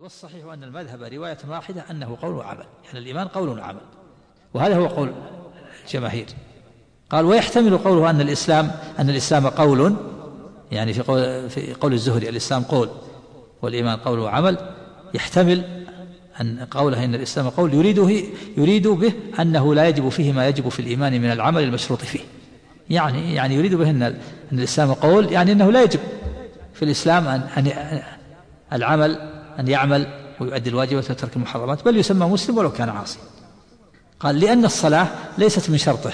والصحيح أن المذهب رواية واحدة أنه قول وعمل، يعني الإيمان قول وعمل، وهذا هو قول الجماهير. قال ويحتمل قوله أن الإسلام قول، يعني في قول الزهري الإسلام قول والإيمان قول وعمل، يحتمل أن قوله إن الإسلام قول يريد به أنه لا يجب فيه ما يجب في الإيمان من العمل المشروط فيه، يعني يريد به أن الإسلام قول، يعني أنه لا يجب في الإسلام أن يعمل ويؤدي الواجبات ويترك المحرمات، بل يسمى مسلم ولو كان عاصي. قال لأن الصلاة ليست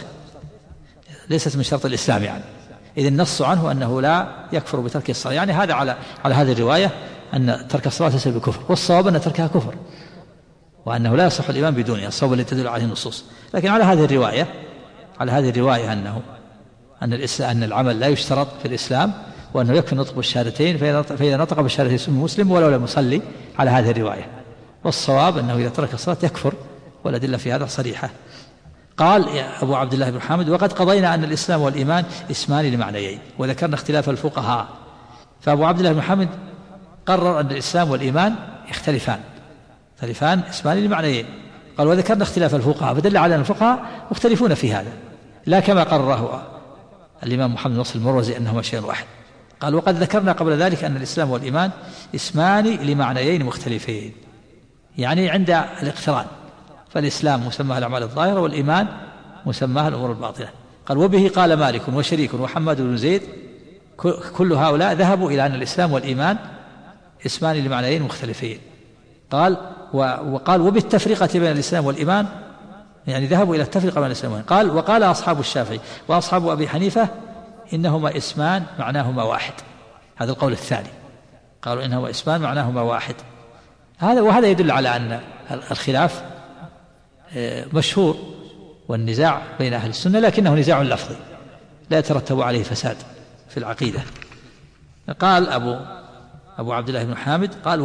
من شرط الإسلام، يعني إذ النص عنه أنه لا يكفر بترك الصلاة، يعني هذا على هذه الرواية أن ترك الصلاة ليس بكفر، والصواب أن تركها كفر وأنه لا يصح الإيمان بدونها، الصواب الذي تدل عليه النصوص. لكن على هذه الرواية أن العمل لا يشترط في الإسلام، وأنه يكفي النطق بالشهادتين، فإذا نطق بالشهادتين اسمه مسلم ولو لم يصلي، على هذه الرواية. والصواب أنه إذا ترك الصلاة يكفر، والأدلة في هذا صريحة. قال يا أبو عبد الله بن محمد وقد قضينا أن الإسلام والإيمان اسمان لمعنيين، وذكرنا اختلاف الفقهاء. فأبو عبد الله بن محمد قرر أن الإسلام والإيمان يختلفان اسمان لمعنيين. قال وذكرنا اختلاف الفقهاء، فدل على أن الفقهاء مختلفون في هذا، لا كما قرره الإمام محمد بن نصر المروزي أنهما شيء واحد. قال وقد ذكرنا قبل ذلك أن الإسلام والإيمان اسمان لمعنيين مختلفين، يعني عند الاقتران، فالإسلام مسماه الأعمال الظاهرة، والإيمان مسماه الأمور الباطنة. قال وبه قال مالك وشريك وحماد بن زيد، كل هؤلاء ذهبوا إلى أن الإسلام والإيمان اسمان لمعنيين مختلفين. وقال وبالتفرقة بين الإسلام والإيمان، يعني ذهبوا إلى التفرقة بين الإسلام والإيمان. قال وقال أصحاب الشافعي وأصحاب أبي حنيفة إنهما اسمان معناهما واحد، هذا القول الثاني، قالوا إنهما اسمان معناهما واحد. وهذا يدل على أن الخلاف مشهور والنزاع بين أهل السنة، لكنه نزاع لفظي لا يترتب عليه فساد في العقيدة. قال أبو عبد الله بن حامد قال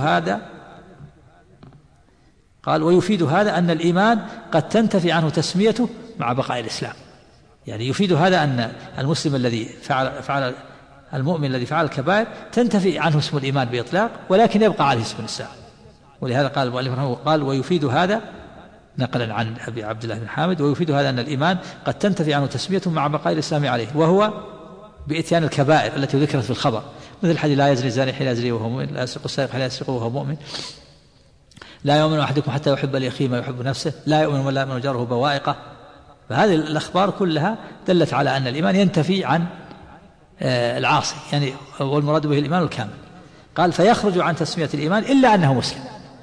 ويفيد هذا أن الإيمان قد تنتفي عنه تسميته مع بقاء الإسلام، يعني يفيد هذا أن المسلم الذي فعل المؤمن الذي فعل الكبائر تنتفي عنه اسم الإيمان بإطلاق، ولكن يبقى عليه اسم الإسلام. ولهذا قال المؤلف رحمه الله قال ويفيد هذا نقلا عن أبي عبد الله بن حامد ويفيد هذا أن الإيمان قد تنتفي عنه تسميته مع بقاء الإسلام عليه، وهو بإتيان الكبائر التي ذكرت في الخبر، مثل حديث لا يزني الزاني حين يزني وهو مؤمن، لا يسرق السارق حين يسرق وهو مؤمن، لا يؤمن أحدكم حتى يحب لأخيه ما يحب نفسه، لا يؤمن ولا يؤمن جاره بوائقه. فهذه الأخبار كلها دلت على أن الإيمان ينتفي عن العاصي، يعني والمراد به الإيمان الكامل. قال فيخرج عن تسمية الإيمان إلا أنه مسلم،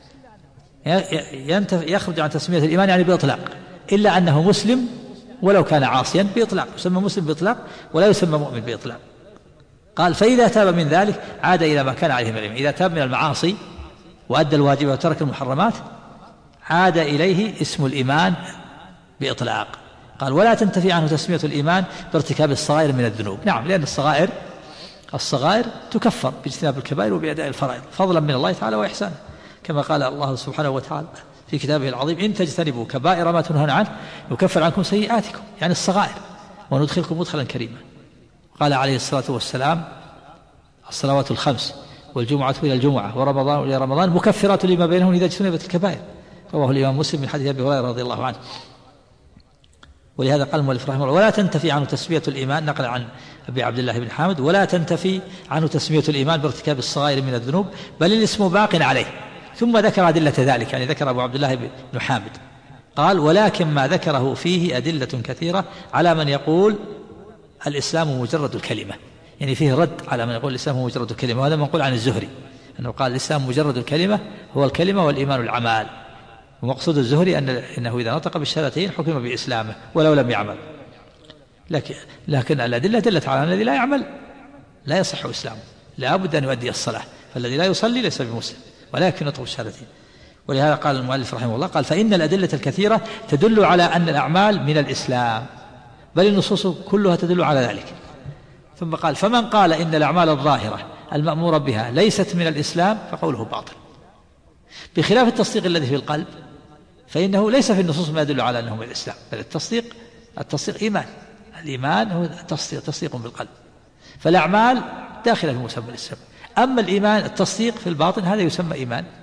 يخرج عن تسمية الإيمان يعني بإطلاق، إلا أنه مسلم ولو كان عاصيا بإطلاق، يسمى مسلم بإطلاق ولا يسمى مؤمن بإطلاق. قال فإذا تاب من ذلك عاد إلى ما كان عليه من الإيمان، إذا تاب من المعاصي وأدى الواجب وترك المحرمات عاد إليه اسم الإيمان بإطلاق. قال ولا تنتفي عنه تسمية الإيمان بارتكاب الصغائر من الذنوب، نعم، لأن الصغائر تكفر باجتناب الكبائر وبأداء الفرائض فضلا من الله تعالى وإحسانه، كما قال الله سبحانه وتعالى في كتابه العظيم إن تجتنبوا كبائر ما تنهون عنه يكفر عنكم سيئاتكم، يعني الصغائر، وندخلكم مدخلا كريما. قال عليه الصلاة والسلام الصلوات الخمس والجمعة إلى الجمعة ورمضان إلى رمضان مكفرات لما بينهم إذا اجتنبت الكبائر، رواه الإمام مسلم من حديث أبي هريرة رضي الله عنه. ولهذا قال المؤلف رحمه الله ولا تنتفي عنه تسمية الإيمان، نقل عن أبي عبد الله بن حامد ولا تنتفي عنه تسمية الإيمان بارتكاب الصغائر من الذنوب بل الاسم باق عليه. ثم ذكر أدلة ذلك، يعني ذكر أبو عبد الله بن حامد قال ولكن ما ذكره فيه أدلة كثيرة على من يقول الإسلام مجرد الكلمة، يعني فيه رد على من يقول الإسلام مجرد الكلمة، وهذا منقول عن الزهري أنه قال الإسلام مجرد الكلمة هو الكلمة والإيمان العمال، ومقصود الزهري أنه إذا نطق بالشهادتين حكم بإسلامه ولو لم يعمل. لكن الأدلة دلت على أن الذي لا يعمل لا يصح إسلامه، لا بد أن يؤدي الصلاة، فالذي لا يصلي ليس بمسلم ولا يكفي نطق الشهادتين. ولهذا قال المؤلف رحمه الله قال فإن الأدلة الكثيرة تدل على أن الأعمال من الإسلام، بل النصوص كلها تدل على ذلك. ثم قال فمن قال إن الأعمال الظاهرة المأمور بها ليست من الإسلام فقوله باطل، بخلاف التصديق الذي في القلب فإنه ليس في النصوص ما يدل على أنه من الإسلام، بل التصديق إيمان، الإيمان هو تصديق بالقلب، فالأعمال داخلة في مسمى الإسلام. أما الإيمان التصديق في الباطن هذا يسمى إيمان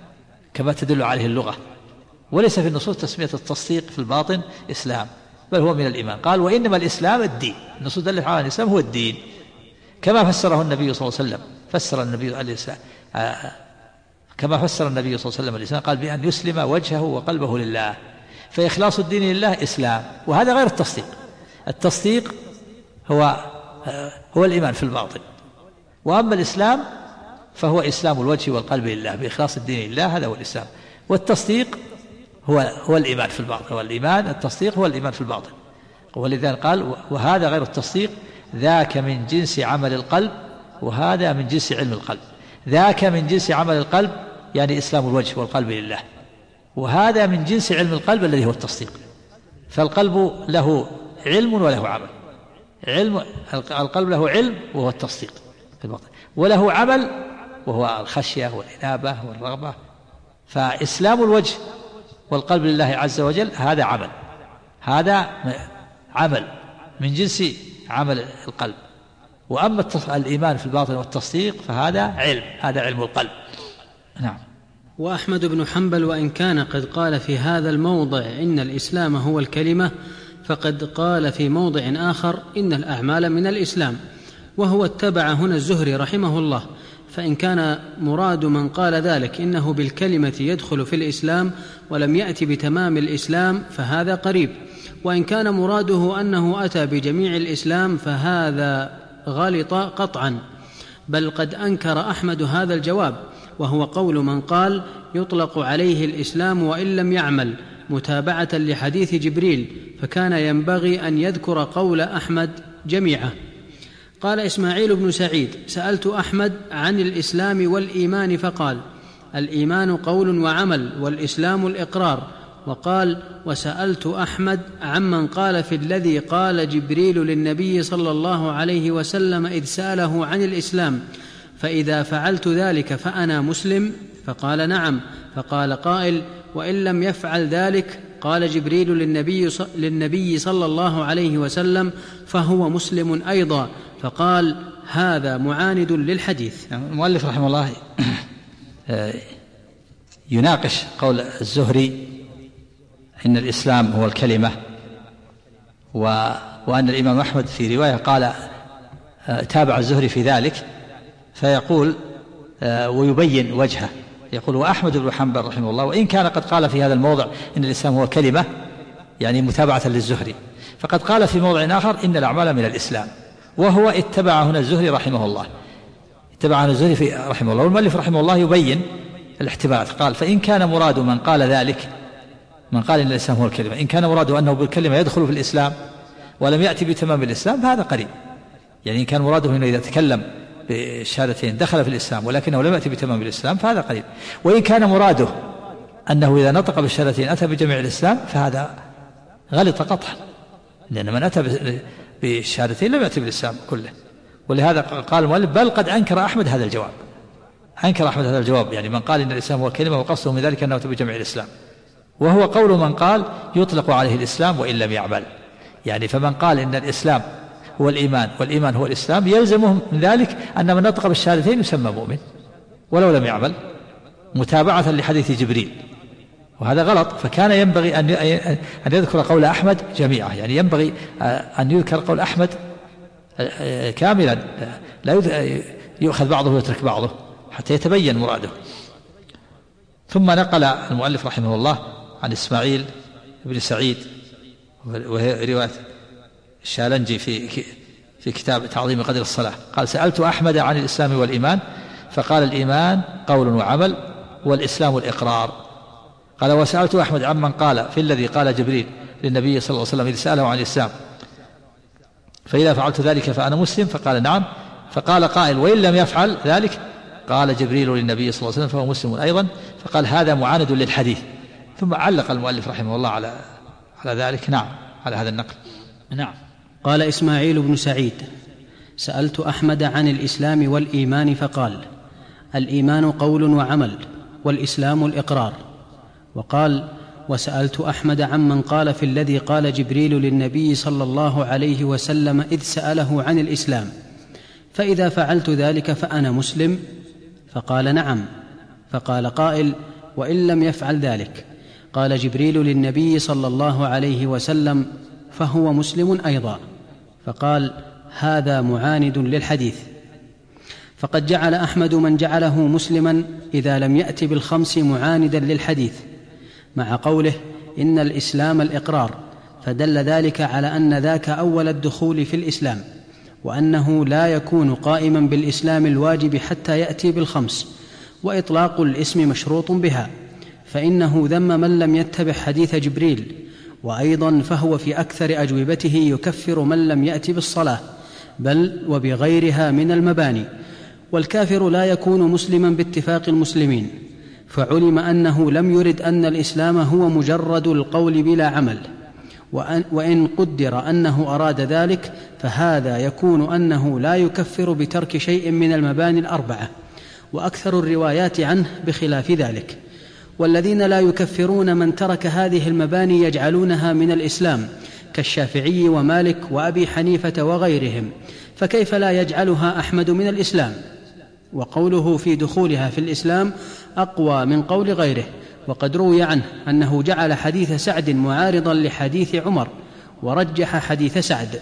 كما تدل عليه اللغة، وليس في النصوص تسمية التصديق في الباطن إسلام، بل هو من الإيمان. قال وإنما الإسلام الدين، النصوص دلت على الإسلام هو الدين، كما فسره النبي صلى الله عليه وسلم. فسر النبي الإسلام كما فسر النبي صلى الله عليه وسلم الإسلام، قال بأن يسلم وجهه وقلبه لله، فإخلاص الدين لله إسلام، وهذا غير التصديق. التصديق هو الإيمان في الباطن، وأما الإسلام فهو إسلام الوجه والقلب لله بإخلاص الدين لله، هذا هو الإسلام. والتصديق هو الإيمان في الباطن، والإيمان التصديق هو الإيمان في الباطن. ولذلك قال وهذا غير التصديق، ذاك من جنس عمل القلب وهذا من جنس علم القلب. ذاك من جنس عمل القلب يعني إسلام الوجه والقلب لله، وهذا من جنس علم القلب الذي هو التصديق. فالقلب له علم وله عمل. القلب له علم وهو التصديق في الباطن، وله عمل وهو الخشية والإنابة والرغبة. فإسلام الوجه والقلب لله عز وجل هذا عمل من جنس عمل القلب. وأما الإيمان في الباطن والتصديق فهذا علم القلب. نعم. وأحمد بن حنبل وإن كان قد قال في هذا الموضع إن الإسلام هو الكلمة، فقد قال في موضع آخر إن الأعمال من الإسلام، وهو اتبع هنا الزهري رحمه الله. فإن كان مراد من قال ذلك إنه بالكلمة يدخل في الإسلام ولم يأتي بتمام الإسلام فهذا قريب، وإن كان مراده أنه أتى بجميع الإسلام فهذا غلط قطعا، بل قد أنكر أحمد هذا الجواب، وهو قول من قال يطلق عليه الإسلام وإن لم يعمل، متابعة لحديث جبريل، فكان ينبغي أن يذكر قول أحمد جميعه. قال إسماعيل بن سعيد سألت أحمد عن الإسلام والإيمان فقال الإيمان قول وعمل والإسلام الإقرار. وقال وسألت أحمد عمن قال في الذي قال جبريل للنبي صلى الله عليه وسلم إذ سأله عن الإسلام فإذا فعلت ذلك فأنا مسلم؟ فقال نعم. فقال قائل وإن لم يفعل ذلك قال جبريل للنبي صلى الله عليه وسلم فهو مسلم أيضا. فقال هذا معاند للحديث. المؤلف رحمه الله يناقش قول الزهري إن الإسلام هو الكلمة، وأن الإمام أحمد في رواية قال تابع الزهري في ذلك، فيقول ويبين وجهه، يقول وأحمد بن حنبل رحمه الله وإن كان قد قال في هذا الموضع إن الإسلام هو كلمة يعني متابعة للزهري، فقد قال في موضع آخر إن الأعمال من الإسلام، وهو اتبع هنا الزهري رحمه الله، اتبع هنا الزهري رحمه الله. والمؤلف رحمه الله يبين الاحتمالات، قال فإن كان مراد من قال ذلك، من قال إن الإسلام هو الكلمة، إن كان مراده أنه بالكلمة يدخل في الإسلام ولم يأتي بتمام الإسلام فهذا قريب، يعني إن كان مراده إنه إذا تكلم بالشهادتين دخل في الإسلام ولكنه لم يأتي بتمام الإسلام فهذا قريب. وإن كان مراده أنه إذا نطق بالشهادتين أتى بجميع الإسلام فهذا غلط قطعا، لأن من أتى بالشهادتين لم يأتي بالإسلام كله. ولهذا قال المؤلف بل قد أنكر أحمد هذا الجواب، أنكر أحمد هذا الجواب، يعني من قال إن الإسلام هو الكلمة وقصده من ذلك أنه أتى بجميع الإسلام، وهو قول من قال يطلق عليه الإسلام وإن لم يعمل، يعني فمن قال إن الإسلام هو الإيمان والإيمان هو الإسلام يلزمه من ذلك أن من نطق بالشهادتين يسمى مؤمن ولو لم يعمل، متابعة لحديث جبريل، وهذا غلط. فكان ينبغي أن يذكر قول أحمد جميعا، يعني ينبغي أن يذكر قول أحمد كاملا، لا يؤخذ بعضه ويترك بعضه حتى يتبين مراده. ثم نقل المؤلف رحمه الله عن إسماعيل بن سعيد وهي رواية الشالنجي في كتاب تعظيم قدر الصلاة، قال سألت أحمد عن الإسلام والإيمان فقال الإيمان قول وعمل والإسلام الإقرار. قال وسألت أحمد عمن قال في الذي قال جبريل للنبي صلى الله عليه وسلم إذ سأله عن الإسلام فإذا فعلت ذلك فأنا مسلم؟ فقال نعم. فقال قائل وإن لم يفعل ذلك قال جبريل للنبي صلى الله عليه وسلم فهو مسلم أيضا. فقال هذا معاند للحديث. ثم علق المؤلف رحمه الله على ذلك، نعم، على هذا النقل. نعم. قال إسماعيل بن سعيد سألت أحمد عن الإسلام والإيمان فقال الإيمان قول وعمل والإسلام الإقرار. وقال وسألت أحمد عمن قال في الذي قال جبريل للنبي صلى الله عليه وسلم إذ سأله عن الإسلام فإذا فعلت ذلك فأنا مسلم؟ فقال نعم. فقال قائل وإن لم يفعل ذلك. قال جبريل للنبي صلى الله عليه وسلم: فهو مسلم أيضا. فقال: هذا معاند للحديث. فقد جعل أحمد من جعله مسلما إذا لم يأت بالخمس معاندا للحديث، مع قوله: إن الإسلام الإقرار، فدل ذلك على أن ذاك أول الدخول في الإسلام، وأنه لا يكون قائما بالإسلام الواجب حتى يأتي بالخمس، وإطلاق الاسم مشروط بها، فإنه ذم من لم يتبع حديث جبريل. وأيضا فهو في أكثر أجوبته يكفر من لم يأت بالصلاة، بل وبغيرها من المباني. والكافر لا يكون مسلما باتفاق المسلمين، فعلم أنه لم يرد أن الإسلام هو مجرد القول بلا عمل، وإن قدر أنه أراد ذلك فهذا يكون أنه لا يكفر بترك شيء من المباني الأربعة، وأكثر الروايات عنه بخلاف ذلك. والذين لا يكفرون من ترك هذه المباني يجعلونها من الإسلام، كالشافعي ومالك وأبي حنيفة وغيرهم، فكيف لا يجعلها أحمد من الإسلام؟ وقوله في دخولها في الإسلام أقوى من قول غيره. وقد روي عنه أنه جعل حديث سعد معارضا لحديث عمر، ورجح حديث سعد.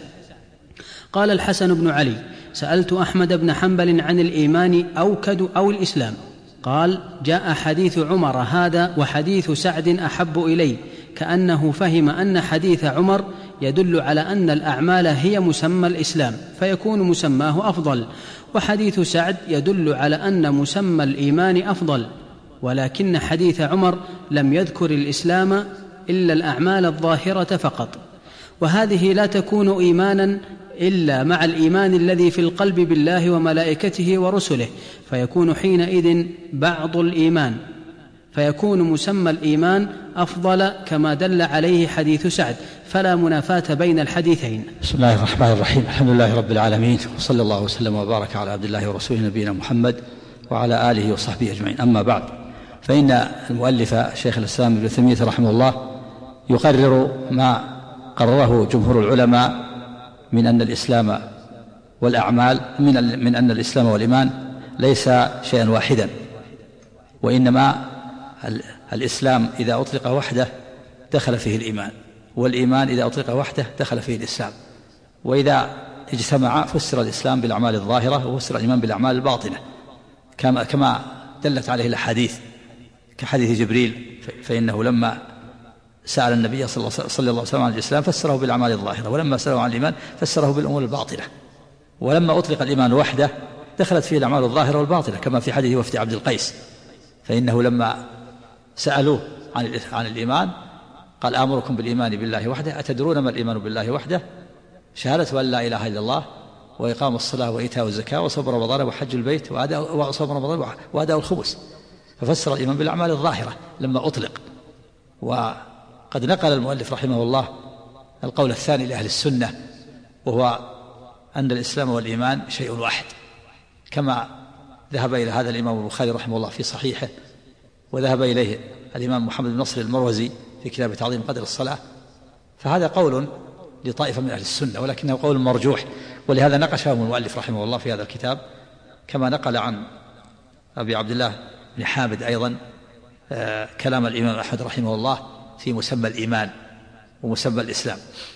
قال الحسن بن علي: سألت أحمد بن حنبل عن الإيمان أوكد أو الإسلام؟ قال: جاء حديث عمر هذا وحديث سعد أحب إلي، كأنه فهم أن حديث عمر يدل على أن الأعمال هي مسمى الإسلام فيكون مسماه أفضل، وحديث سعد يدل على أن مسمى الإيمان أفضل، ولكن حديث عمر لم يذكر الإسلام إلا الأعمال الظاهرة فقط. وهذه لا تكون إيمانا إلا مع الإيمان الذي في القلب بالله وملائكته ورسله، فيكون حينئذ بعض الإيمان، فيكون مسمى الإيمان أفضل كما دل عليه حديث سعد، فلا منافاة بين الحديثين. بسم الله الرحمن الرحيم. الحمد لله رب العالمين، وصلى الله وسلم وبارك على عبد الله ورسوله نبينا محمد وعلى آله وصحبه أجمعين. أما بعد، فإن المؤلف شيخ الإسلام ابن تيمية رحمه الله يقرر ما قرره جمهور العلماء من أن الإسلام والأعمال من أن الإسلام والإيمان ليس شيئا واحدا، وإنما الإسلام إذا أطلق وحده دخل فيه الإيمان، والإيمان إذا أطلق وحده دخل فيه الإسلام، وإذا اجتمع فسر الإسلام بالأعمال الظاهرة وفسر الإيمان بالأعمال الباطنة، كما دلت عليه الأحاديث، كحديث جبريل، فإنه لما سأل النبي صلى الله عليه وسلم عن الإسلام فسره بالأعمال الظاهرة، ولما سأله عن الإيمان فسره بالأمور الباطنة. ولما أطلق الإيمان وحده دخلت فيه الأعمال الظاهرة والباطنة، كما في حديث وفد عبد القيس، فإنه لما سألوه عن الإيمان قال: آمركم بالإيمان بالله وحده، أتدرون ما الإيمان بالله وحده؟ شهادة أن لا إله إلا الله، وإقام الصلاة وإيتاء الزكاة وصوم رمضان وحج البيت وصوم رمضان وأداء الخمس. ففسر الإيمان بالأعمال الظاهرة لما أطلق. وقد نقل المؤلف رحمه الله القول الثاني لأهل السنة، وهو أن الإسلام والإيمان شيء واحد، كما ذهب إلى هذا الإمام البخاري رحمه الله في صحيحه، وذهب إليه الإمام محمد بن نصر المروزي في كتاب تعظيم قدر الصلاة. فهذا قول لطائفة من أهل السنة، ولكنه قول مرجوح، ولهذا نقشه المؤلف رحمه الله في هذا الكتاب، كما نقل عن أبي عبد الله بن حامد أيضا كلام الإمام أحمد رحمه الله في مسمى الإيمان ومسمى الإسلام.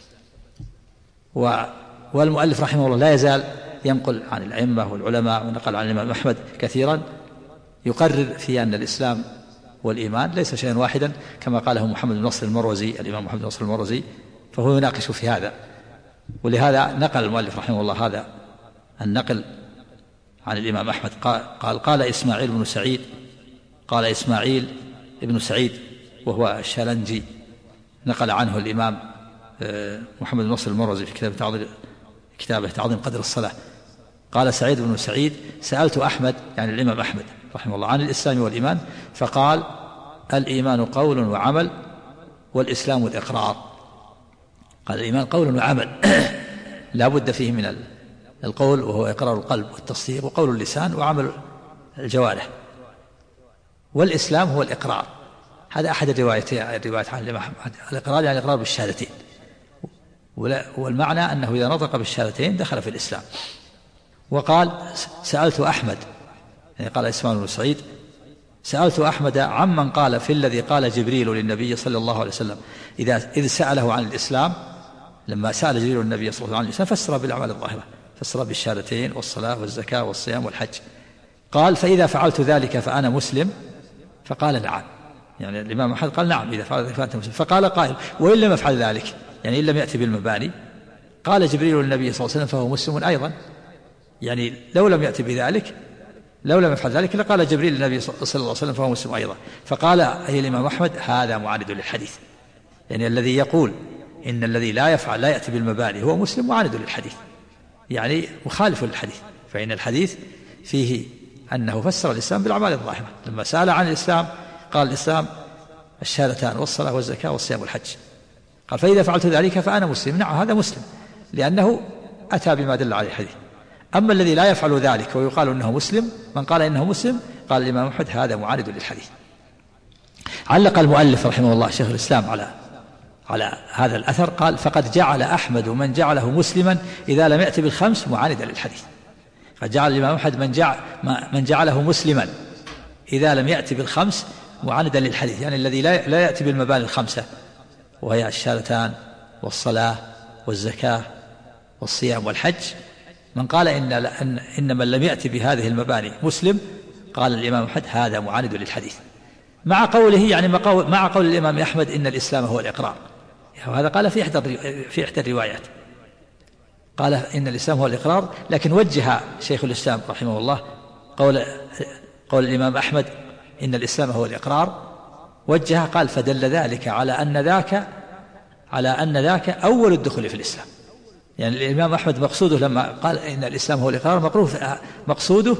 والمؤلف رحمه الله لا يزال ينقل عن الأئمة والعلماء، ونقل عن الإمام أحمد كثيرا يقرر في أن الإسلام والإيمان ليس شيئا واحدا، كما قاله محمد بن نصر المروزي، الإمام محمد بن نصر المروزي، فهو يناقش في هذا. ولهذا نقل المؤلف رحمه الله هذا النقل عن الإمام أحمد. قال إسماعيل بن سعيد، قال إسماعيل بن سعيد وهو الشالنجي، نقل عنه الإمام محمد بن نصر المروزي في كتابه تعظيم قدر الصلاة. قال سعيد بن سعيد: سألت أحمد، يعني الإمام أحمد رحمه الله، عن الإسلام والإيمان، فقال: الإيمان قول وعمل، والإسلام الإقرار. قال الإيمان قول وعمل لا بد فيه من القول، وهو إقرار القلب والتصديق، وقول اللسان وعمل الجوارح، والإسلام هو الإقرار. هذا أحد الروايات عن الإمام أحمد، الإقرار يعني الإقرار بالشهادتين، والمعنى أنه إذا نطق بالشهادتين دخل في الإسلام. وقال: سألت أحمد، يعني قال إسماعيل بن سعيد سألت أحمد عمن قال في الذي قال جبريل للنبي صلى الله عليه وسلم إذ سأله عن الإسلام، لما سأل جبريل النبي صلى الله عليه وسلم فسر بالأعمال الظاهرة، فسر بالشهادتين والصلاة والزكاة والصيام والحج. قال فإذا فعلت ذلك فأنا مسلم؟ فقال نعم. يعني الإمام أحمد قال نعم إذا فعلت ذلك فأنت مسلم. فقال قائل وإن لم يفعل ذلك، يعني إن لم يأتي بالمباني؟ قال جبريل للنبي صلى الله عليه وسلم فهو مسلم أيضا، يعني لو لم يأتي بذلك، لو لم يفعل ذلك لقال جبريل للنبي صلى الله عليه وسلم فهو مسلم أيضا. فقال أي الإمام أحمد هذا معاند للحديث، يعني الذي يقول إن الذي لا يفعل لا يأتي بالمباني هو مسلم معاند للحديث، يعني مخالف للحديث، فإن الحديث فيه أنه فسر الإسلام بالأعمال الظاهرة. لما سأل عن الإسلام قال الإسلام الشهادتان والصلاة والزكاة والصيام والحج. قال فإذا فعلت ذلك فأنا مسلم. نعم هذا مسلم لأنه أتى بما دل عليه الحديث. أما الذي لا يفعل ذلك ويقال إنه مسلم، من قال إنه مسلم قال الإمام أحمد هذا معاند للحديث. علق المؤلف رحمه الله شيخ الإسلام على هذا الأثر، قال فقد جعل أحمد من جعله مسلما إذا لم يأتي بالخمس معاندا للحديث. فجعل الإمام أحمد من جعله مسلما إذا لم يأتي بالخمس معاندا للحديث، يعني الذي لا يأتي بالمباني الخمسة وهي الشهادتان والصلاة والزكاة والصيام والحج، من قال إن من لم يأتي بهذه المباني مسلم، قال الإمام أحمد هذا معاند للحديث، مع قوله يعني مع قول الإمام أحمد إن الإسلام هو الإقرار. وهذا قال في إحدى الروايات قال إن الإسلام هو الإقرار، لكن وجه شيخ الإسلام رحمه الله قول الإمام أحمد إن الإسلام هو الإقرار، وجه قال فدل ذلك على أن ذاك أول الدخول في الإسلام. يعني الإمام أحمد مقصوده لما قال إن الإسلام هو الإقرار مقصوده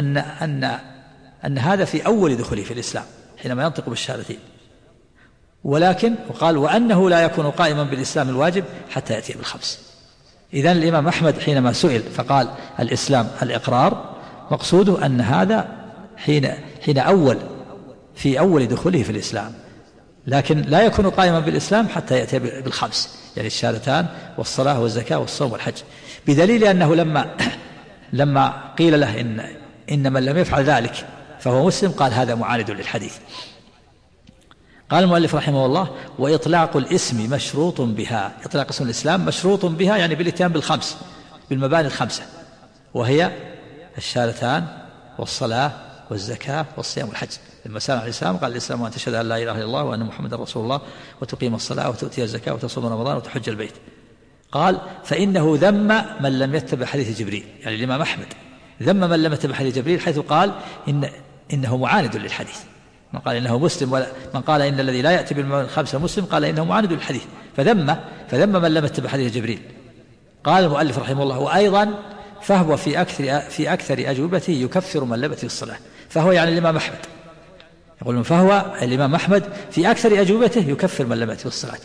أن هذا في أول دخوله في الإسلام حينما ينطق بالشهادتين، ولكن وقال وأنه لا يكون قائما بالإسلام الواجب حتى يأتي بالخمس. إذن الإمام أحمد حينما سئل فقال الإسلام الإقرار، مقصوده أن هذا حين في أول دخوله في الإسلام، لكن لا يكون قائما بالإسلام حتى يأتي بالخمس، يعني الشهادتان والصلاة والزكاة والصوم والحج، بدليل أنه لما قيل له إن من لم يفعل ذلك فهو مسلم قال هذا معاند للحديث. قال المؤلف رحمه الله وإطلاق الاسم مشروط بها، إطلاق اسم الإسلام مشروط بها يعني بالاتيان بالخمس، بالمباني الخمسة، وهي الشهادتان والصلاة والزكاة والصيام والحج. لما سأل عن الإسلام قال الإسلام أن تشهد أن لا إله إلا الله وأن محمدا رسول الله وتقيم الصلاة وتؤتي الزكاة وتصوم رمضان وتحج البيت. قال فإنه ذم من لم يتبع حديث جبريل، يعني الإمام أحمد ذم من لم يتبع حديث جبريل، حيث قال إنه معاند للحديث. من قال إنه مسلم من قال إن الذي لا يأتي بالمباني الخمسة مسلم قال إنه معاند للحديث، فذم من لم يتبع حديث جبريل. قال المؤلف رحمه الله وأيضا فهو في أكثر أجوبته يكفر من لم يأتي بالصلاة. فهو يعني الإمام أحمد يقول فهو الإمام أحمد في أكثر أجوبته يكفر من لم يأتي بالصلاة،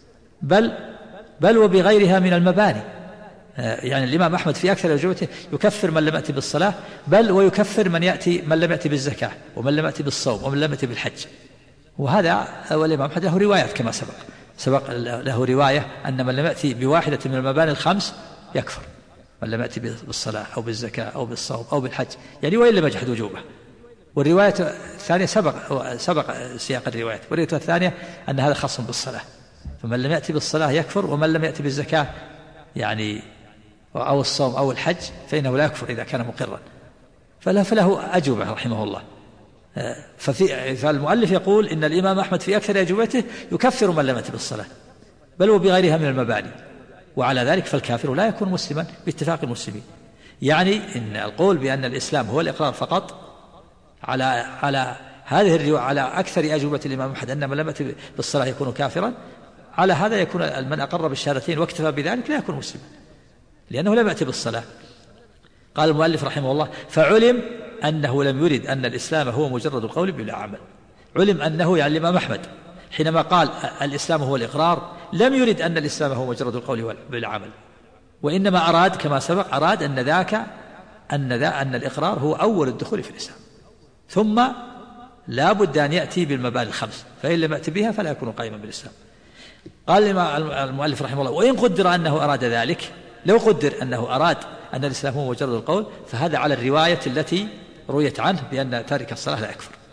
بل وبغيرها من المباني. يعني الإمام أحمد في أكثر أجوبته يكفر من لم يأتي بالصلاة، بل ويكفر من لم يأتي بالزكاة ومن لم يأتي بالصوم ومن لم يأتي بالحج. وهذا الإمام أحمد له روايات كما سبق له رواية أن من لم يأتي بواحدة من المباني الخمس يكفر، من لم يأتي بالصلاة أو بالزكاة أو بالصوم أو بالحج، يعني وإن لم يجحد وجوبه. والرواية الثانية سبق سياق الروايات، والرواية الثانية أن هذا خاص بالصلاة، فمن لم يأتي بالصلاة يكفر، ومن لم يأتي بالزكاة يعني أو الصوم أو الحج فإنه لا يكفر إذا كان مقرا. فله أجوبة رحمه الله. فالمؤلف يقول إن الإمام أحمد في أكثر أجوبته يكفر من لم يأتي بالصلاة بل وبغيرها من المباني، وعلى ذلك فالكافر لا يكون مسلما باتفاق المسلمين. يعني إن القول بأن الإسلام هو الإقرار فقط على هذه الرواية على أكثر أجوبة الإمام أحمد أن من لم يأتي بالصلاة يكون كافرا، على هذا يكون من أقر بالشهادتين واكتفى بذلك لا يكون مسلما لأنه لم يأتي بالصلاة. قال المؤلف رحمه الله فعلم أنه لم يرد أن الإسلام هو مجرد القول بلا عمل. علم أنه يعني الإمام أحمد حينما قال الإسلام هو الإقرار لم يرد أن الإسلام هو مجرد القول بلا عمل، وإنما أراد كما سبق أراد أن الإقرار هو أول الدخول في الإسلام، ثم لا بد أن يأتي بالمباني الخمس، فإن لم يأتي بها فلا يكون قائما بالإسلام. قال المؤلف رحمه الله وإن قدر أنه أراد ذلك، لو قدر أنه أراد أن الإسلام هو مجرد القول فهذا على الرواية التي رويت عنه بأن تارك الصلاة لا يكفر،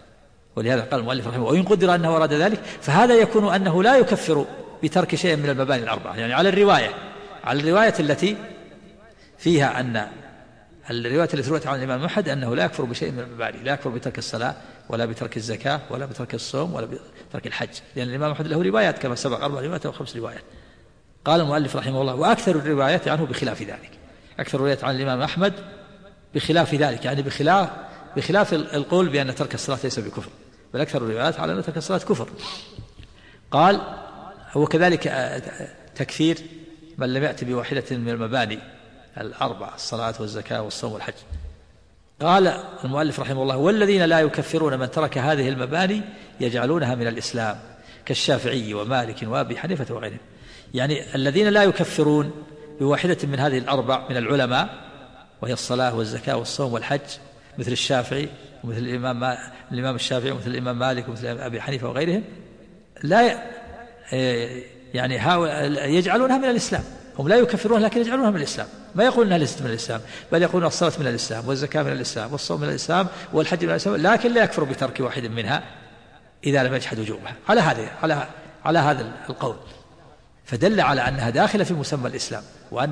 ولهذا قال المؤلف رحمه الله: وإن قدر أنه أراد ذلك فهذا يكون أنه لا يكفر بترك شيء من المباني الأربعة، يعني على الرواية التي فيها أن الرواية التي روت عن الإمام أحمد أنه لا يكفر بشيء من المباني، لا يكفر بترك الصلاة ولا بترك الزكاة ولا بترك الصوم ولا بترك الحج، لأن الإمام أحمد له روايات كما سبق 4 روايات أو 5 روايات. قال المؤلف رحمه الله: وأكثر الروايات عنه بخلاف ذلك، أكثر الروايات عن الإمام أحمد بخلاف ذلك، يعني بخلاف القول بأن ترك الصلاة ليس بكفر، بل أكثر الروايات على أن ترك الصلاة كفر. قال: وكذلك تكفير من لم يأتي بواحدة من المباني الأربع: الصلاة والزكاة والصوم والحج. قال المؤلف رحمه الله: والذين لا يكفرون من ترك هذه المباني يجعلونها من الإسلام كالشافعي ومالك وأبي حنيفة وغيرهم. يعني الذين لا يكفرون بواحدة من هذه الأربع من العلماء، وهي الصلاة والزكاة والصوم والحج، مثل الشافعي ومثل الإمام الشافعي ومثل الإمام مالك ومثل أبي حنيفة وغيرهم، لا يعني يجعلونها من الإسلام. هم لا يكفرون لكن يجعلونها من الإسلام، ما يقولون أنها ليست من الإسلام، بل يقولون الصلاة من الإسلام والزكاة من الإسلام والصوم من الإسلام والحج من الإسلام، لكن لا يكفر بترك واحد منها إذا لم يجحد وجوبها، على هذا القول. فدل على أنها داخلة في مسمى الإسلام،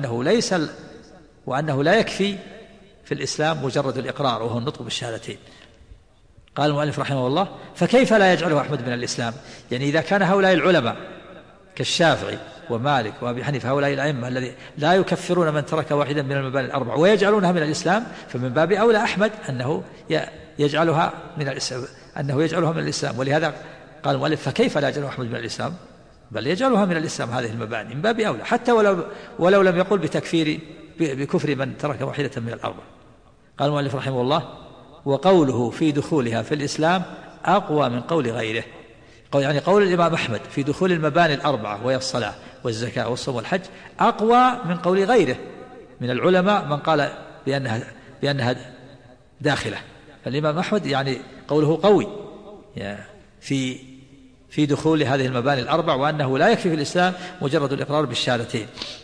وأنه لا يكفي في الإسلام مجرد الإقرار وهو النطق بالشهادتين. قال المؤلف رحمه الله: فكيف لا يجعله أحمد من الإسلام؟ يعني إذا كان هؤلاء العلماء كالشافعي ومالك وأبي حنيفة، هؤلاء الأئمة الذين لا يكفرون من ترك واحدا من المباني الأربع ويجعلونها من الإسلام، فمن باب أولى أحمد أنه يجعلها من الإسلام. ولهذا قال المؤلف: فكيف لا يجعله أحمد من الإسلام؟ بل يجعلها من الإسلام هذه المباني من باب أولى، حتى ولو لم يقل بكفر من ترك واحدة من الأربع. قال المؤلف رحمه الله: وقوله في دخولها في الإسلام أقوى من قول غيره. يعني قول الإمام أحمد في دخول المباني الأربعة وهي الصلاة والزكاة والصوم والحج أقوى من قول غيره من العلماء من قال بأنها داخلة. فالإمام أحمد يعني قوله قوي في دخول هذه المباني الأربع، وأنه لا يكفي في الإسلام مجرد الإقرار بالشهادتين.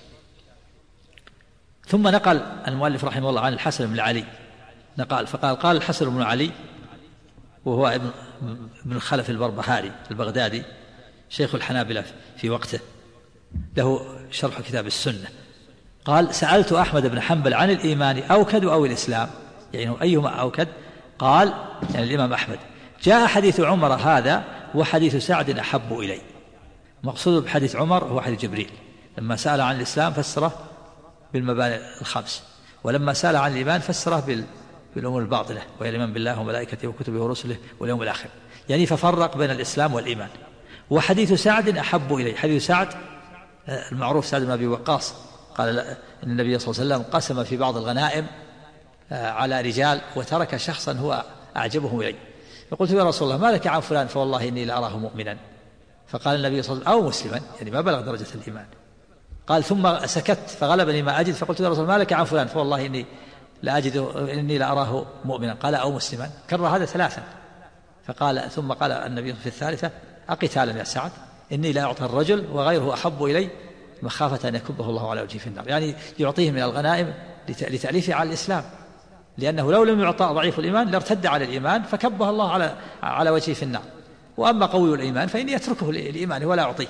ثم نقل المؤلف رحمه الله عن الحسن بن علي قال الحسن بن علي، وهو ابن خلف البربهاري البغدادي شيخ الحنابلة في وقته، له شرح كتاب السنة، قال: سألت أحمد بن حنبل عن الإيمان أوكد أو الإسلام، يعني أيهما أوكد؟ قال يعني الإمام أحمد: جاء حديث عمر هذا وحديث سعد أحب إلي. مقصود بحديث عمر هو حديث جبريل لما سأل عن الإسلام فسره بالمباني الخمس، ولما سأل عن الإيمان فسره بالأمور الباطنة، وهي الإيمان بالله وملائكته وكتبه ورسله واليوم الآخر، يعني ففرق بين الإسلام والإيمان. وحديث سعد أحب إلي، حديث سعد المعروف سعد بن أبي وقاص، قال إن النبي صلى الله عليه وسلم قسم في بعض الغنائم على رجال وترك شخصا هو أعجبه إلي، فقلت: يا رسول الله ما لك عن فلان؟ فوالله إني لأراه مؤمنا. فقال النبي صلى الله عليه وسلم: أو مسلما، يعني ما بلغ درجة الإيمان. قال: ثم سكت فغلبني ما أجد، فقلت: يا رسول الله ما لك عن فلان؟ فوالله إني لأراه مؤمنا. قال: أو مسلما. كرر هذا 3. ثم قال النبي في الثالثة: أقتالا يا سعد؟ إني لا أعطي الرجل وغيره أحب إلي مخافة أن يكبه الله على وجهه في النار، يعني يعطيه من الغنائم لتأليفه على الإسلام، لأنه لو لم يعطى ضعيف الإيمان لارتد على الإيمان فكبه الله على وجهه في النار. وأما قوي الإيمان فإني يتركه الإيمان ولا أعطيه.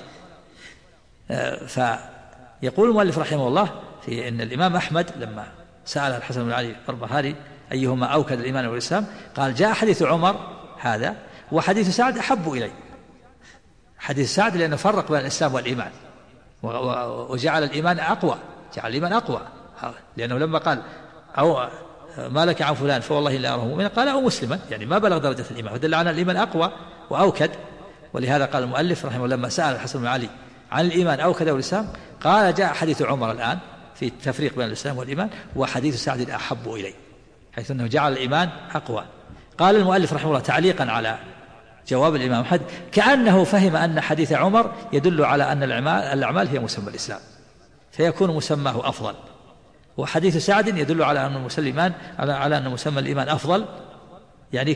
فيقول المؤلف رحمه الله في أن الإمام أحمد لما سأل الحسن بن علي البربهاري أيهما أوكد الإيمان والإسلام، قال: جاء حديث عمر هذا وحديث سعد أحب إلي. حديث سعد لأنه فرق بين الإسلام والإيمان وجعل الإيمان أقوى، لأنه لما قال: أو ما لك عن فلان فوالله إلا أراه مؤمنا، قال: أو مسلما، يعني ما بلغ درجة الإيمان، ودل على الإيمان أقوى وأوكد. ولهذا قال المؤلف رحمه الله لما سأل الحسن بن علي عن الإيمان أوكد والإسلام، قال: جاء حديث عمر الآن في التفريق بين الإسلام والإيمان، وحديث سعد أحب إلي، حيث أنه جعل الإيمان أقوى. قال المؤلف رحمه الله تعليقا على جواب الإمام أحمد: كأنه فهم أن حديث عمر يدل على أن الأعمال هي مسمى الإسلام فيكون مسماه أفضل، وحديث سعد يدل على أن مسمى الإيمان أفضل، يعني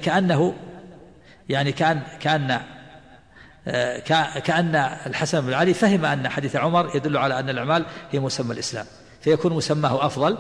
كأن الحسن بن علي فهم أن حديث عمر يدل على أن الأعمال هي مسمى الإسلام فيكون مسماه أفضل،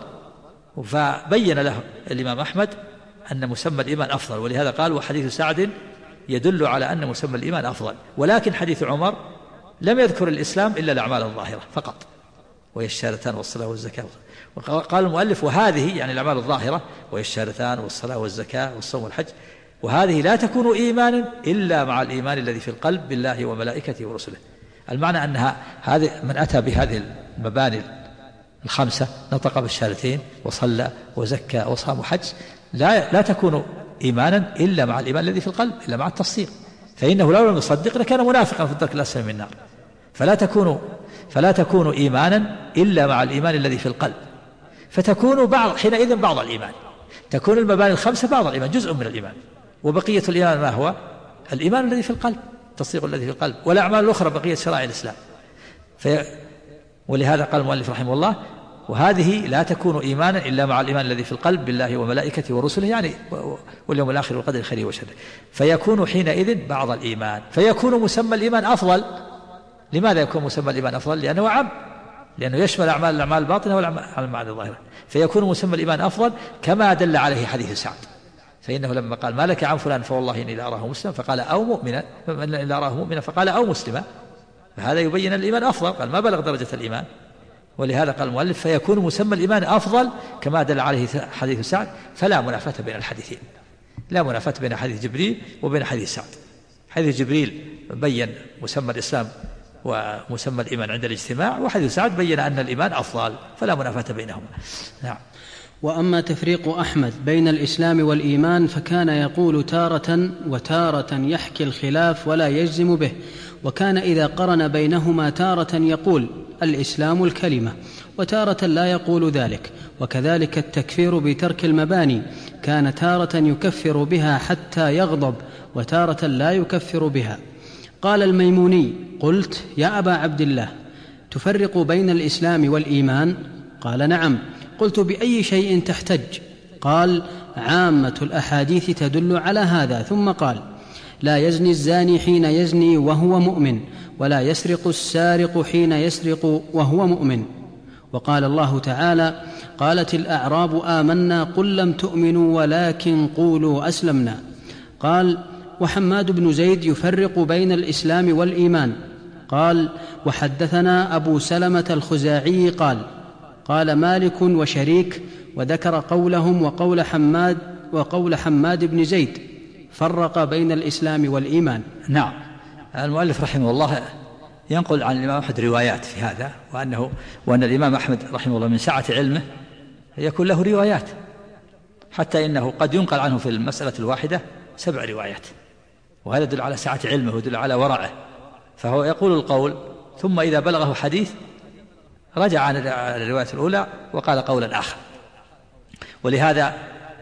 فبين له الإمام أحمد أن مسمى الإيمان أفضل، ولهذا قال: وحديث سعد يدل على أن مسمى الإيمان أفضل. ولكن حديث عمر لم يذكر الإسلام إلا الأعمال الظاهرة فقط، وهي الشهادتان والصلاة والزكاة. وقال المؤلف وهذه يعني الأعمال الظاهرة وهي الشهادتان والصلاة والزكاة والصوم والحج، وهذه لا تكون إيمانا إلا مع الإيمان الذي في القلب بالله وملائكته ورسله. المعنى أنها هذه من أتى بهذه المباني الخمسة، نطق بالشهادتين وصلى وزكى وصام وحج، لا تكون إيمانا إلا مع الإيمان الذي في القلب، إلا مع التصديق، فإنه لو لم يصدق لكان منافقا في الدرك الأسفل من النار. فلا تكون إيمانا إلا مع الإيمان الذي في القلب، فتكون حينئذ بعض الإيمان، تكون المباني الخمسة بعض الإيمان، جزء من الإيمان، وبقية الإيمان ما هو؟ الإيمان الذي في القلب، التصديق الذي في القلب، والأعمال الأخرى بقية شرائع الإسلام. ولهذا قال المؤلف رحمه الله وهذه لا تكون إيمانا إلا مع الإيمان الذي في القلب بالله وملائكته ورسله، يعني واليوم الآخر والقدر خيره وشره، فيكون حينئذ بعض الإيمان، فيكون مسمى الإيمان أفضل. لماذا يكون مسمى الإيمان أفضل؟ لأنه عام، لأنه يشمل الأعمال الباطنة والأعمال الظاهرة، فيكون مسمى الإيمان أفضل كما دل عليه حديث سعد، فإنه لما قال ما لك عن فلان فوالله إني لأراه مسلما فقال أو مؤمنا، إلا أراه مؤمنا فقال أو مسلما، فهذا يبين الإيمان أفضل، قال ما بلغ درجة الإيمان. ولهذا قال المؤلف فيكون مسمى الإيمان أفضل كما دل عليه حديث سعد، فلا منافاة بين الحديثين، لا منافاة بين حديث جبريل وبين حديث سعد. حديث جبريل بين مسمى الإسلام ومسمى الإيمان عند الاجتماع، وحديث سعد بين أن الإيمان أفضل، فلا منافاة بينهما. نعم. وأما تفريق أحمد بين الإسلام والإيمان فكان يقول تارة وتارة يحكي الخلاف ولا يجزم به، وكان إذا قرن بينهما تارة يقول الإسلام الكلمة، وتارة لا يقول ذلك. وكذلك التكفير بترك المباني، كان تارة يكفر بها حتى يغضب، وتارة لا يكفر بها. قال الميموني قلت يا أبا عبد الله تفرق بين الإسلام والإيمان؟ قال نعم. قلت بأي شيء تحتج؟ قال عامة الأحاديث تدل على هذا. ثم قال لا يزني الزاني حين يزني وهو مؤمن، ولا يسرق السارق حين يسرق وهو مؤمن. وقال الله تعالى قالت الأعراب آمنا قل لم تؤمنوا ولكن قولوا أسلمنا. قال وحماد بن زيد يفرق بين الإسلام والإيمان. قال وحدثنا أبو سلمة الخزاعي قال مالك وشريك، وذكر قولهم وقول حماد بن زيد فرق بين الإسلام والإيمان. نعم. المؤلف رحمه الله ينقل عن الإمام أحمد روايات في هذا، وأن الإمام أحمد رحمه الله من سعة علمه يكون له روايات، حتى إنه قد ينقل عنه في المسألة الواحدة 7 روايات، وهذا يدل على سعة علمه ويدل على ورعه. فهو يقول القول ثم إذا بلغه حديث رجع عن الرواية الأولى وقال قولا آخر. ولهذا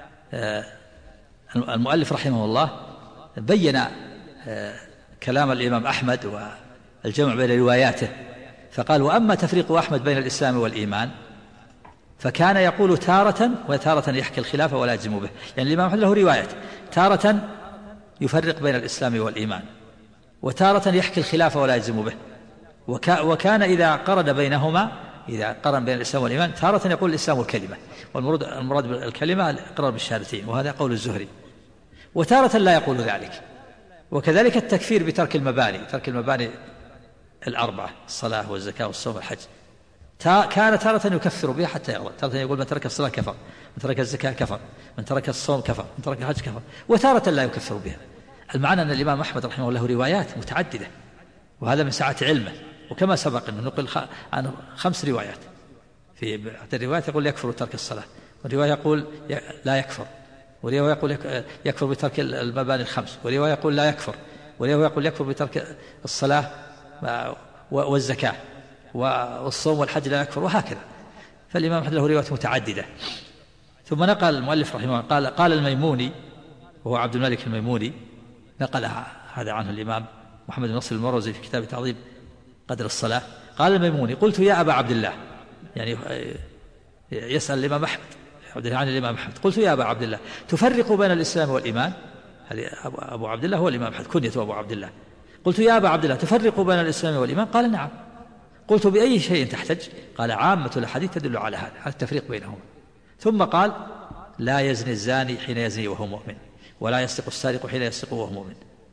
المؤلف رحمه الله بين كلام الإمام أحمد والجمع بين رواياته، فقال وأما تفريق أحمد بين الإسلام والإيمان فكان يقول تارة وتارة يحكي الخلاف ولا يجزم به. يعني الإمام أحمد له روايات، تارة يفرق بين الإسلام والإيمان، وتارة يحكي الخلاف ولا يجزم به. وكان إذا قرن بينهما، إذا قرن بين الإسلام والإيمان، تارة يقول الإسلام الكلمة، والمراد بالكلمة الإقرار بالشهادتين، وهذا قول الزهري، وتارة لا يقول ذلك. وكذلك التكفير بترك المباني، ترك المباني 4 الصلاة والزكاة والصوم والحج، كان تارة يكفر بها حتى يغضب، تارة يقول من ترك الصلاة كفر، من ترك الزكاة كفر، من ترك الصوم كفر، من ترك الحج كفر، وتارة لا يكفر بها. المعنى أن الإمام أحمد رحمه الله روايات متعددة، وهذا من سعة علمه. وكما سبق أنه نقل عن 5 روايات، في الرواية يقول يكفر ترك الصلاة، والرواية يقول لا يكفر، ورواية يقول يكفر بترك المباني 5، ورواية يقول لا يكفر، ورواية يقول يكفر بترك الصلاة والزكاة والصوم والحج لا يكفر، وهكذا. فالإمام أحمد له روايات متعددة. ثم نقل المؤلف رحمه الله قال الميموني، وهو عبد الملك الميموني، نقل هذا عنه الإمام محمد بن نصر المروزي في كتاب تعظيم قدر الصلاة. قال الميموني قلت يا أبا عبد الله، يعني يسأل الإمام أحمد عن الإمام أحمد، قلت يا أبا عبد الله تفرق بين الإسلام والإيمان؟ هذه أبو عبد الله هو الإمام أحمد، كنيته أبو عبد الله. قلت يا أبا عبد الله تفرق بين الإسلام والإيمان؟ قال نعم. قلت بأي شيء تحتج؟ قال عامة الأحاديث تدل على هذا، على التفريق بينهما. ثم قال لا يزني الزاني حين يزني وهو مؤمن، ولا يسرق السارق حين يسرق وهو مؤمن.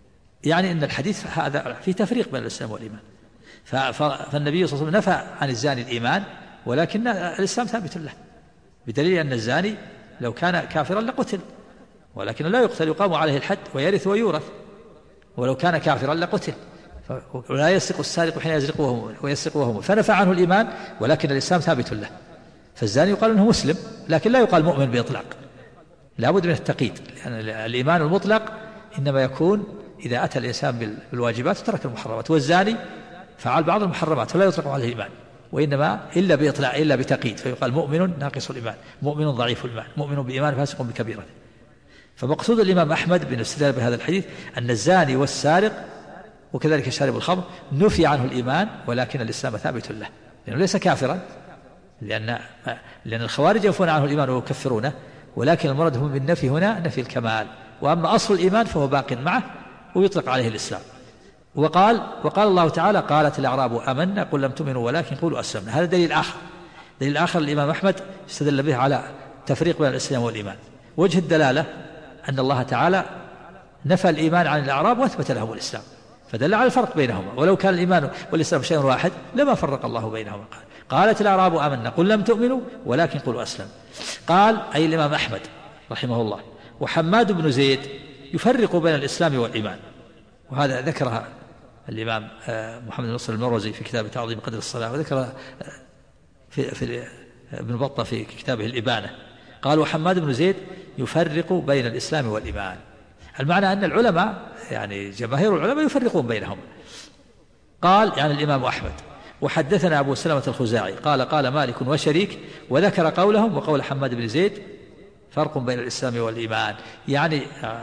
يعني أن الحديث هذا في تفريق بين الإسلام والإيمان. فالنبي صلى الله عليه وسلم نفى عن الزاني الإيمان، ولكن الإسلام ثابت له، بدليل أن الزاني لو كان كافرا لقتل، ولكن لا يقتل، يقام عليه الحد ويرث ويورث، ولو كان كافرا لقتل. ولا يسرق السارق حين يسرق وهو فنفى عنه الإيمان، ولكن الإسلام ثابت له. فالزاني يقال أنه مسلم، لكن لا يقال مؤمن بإطلاق، لا بد من التقييد، لأن الإيمان المطلق إنما يكون إذا أتى الإنسان بالواجبات وترك المحرمات، والزاني فعل بعض المحرمات فلا يطلق عليه الإيمان، وإنما إلا بإطلاق إلا بتقييد، فيقال مؤمن ناقص الإيمان، مؤمن ضعيف الإيمان، مؤمن بإيمان فاسق بكبيرة. فمقصود الإمام أحمد بن استدلال بهذا الحديث أن الزاني والسارق وكذلك شارب الخمر نفي عنه الإيمان، ولكن الإسلام ثابت له، لأنه ليس كافرا، لأن الخوارج ينفون عنه الإيمان ويكفرونه، ولكن المراد هم بالنفي هنا نفي الكمال، وأما أصل الإيمان فهو باق معه ويطلق عليه الإسلام. وقال الله تعالى: قالت الأعراب آمنا قل لم تؤمنوا ولكن قولوا أسلمنا. هذا دليل آخر الإمام أحمد استدل به على تفريق بين الإسلام والإيمان. وجه الدلالة أن الله تعالى نفى الإيمان عن الأعراب وأثبت لهم الإسلام، فدل على الفرق بينهما، ولو كان الإيمان والإسلام شيء واحد لما فرق الله بينهما. قالت الأعراب آمنا قل لم تؤمنوا ولكن قولوا أسلم. قال أي الإمام أحمد رحمه الله. وحماد بن زيد يفرق بين الإسلام والإيمان، وهذا ذكرها الإمام محمد بن نصر المروزي في كتاب تعظيم قدر الصلاة، وذكر في ابن بطة في كتابه الإبانة. قال وحماد بن زيد يفرق بين الإسلام والإيمان، المعنى أن العلماء يعني جماهير العلماء يفرقون بينهم. قال يعني الإمام أحمد. وحدثنا أبو سلمة الخزاعي قال مالك وشريك، وذكر قولهم وقول حماد بن زيد فرق بين الإسلام والإيمان، يعني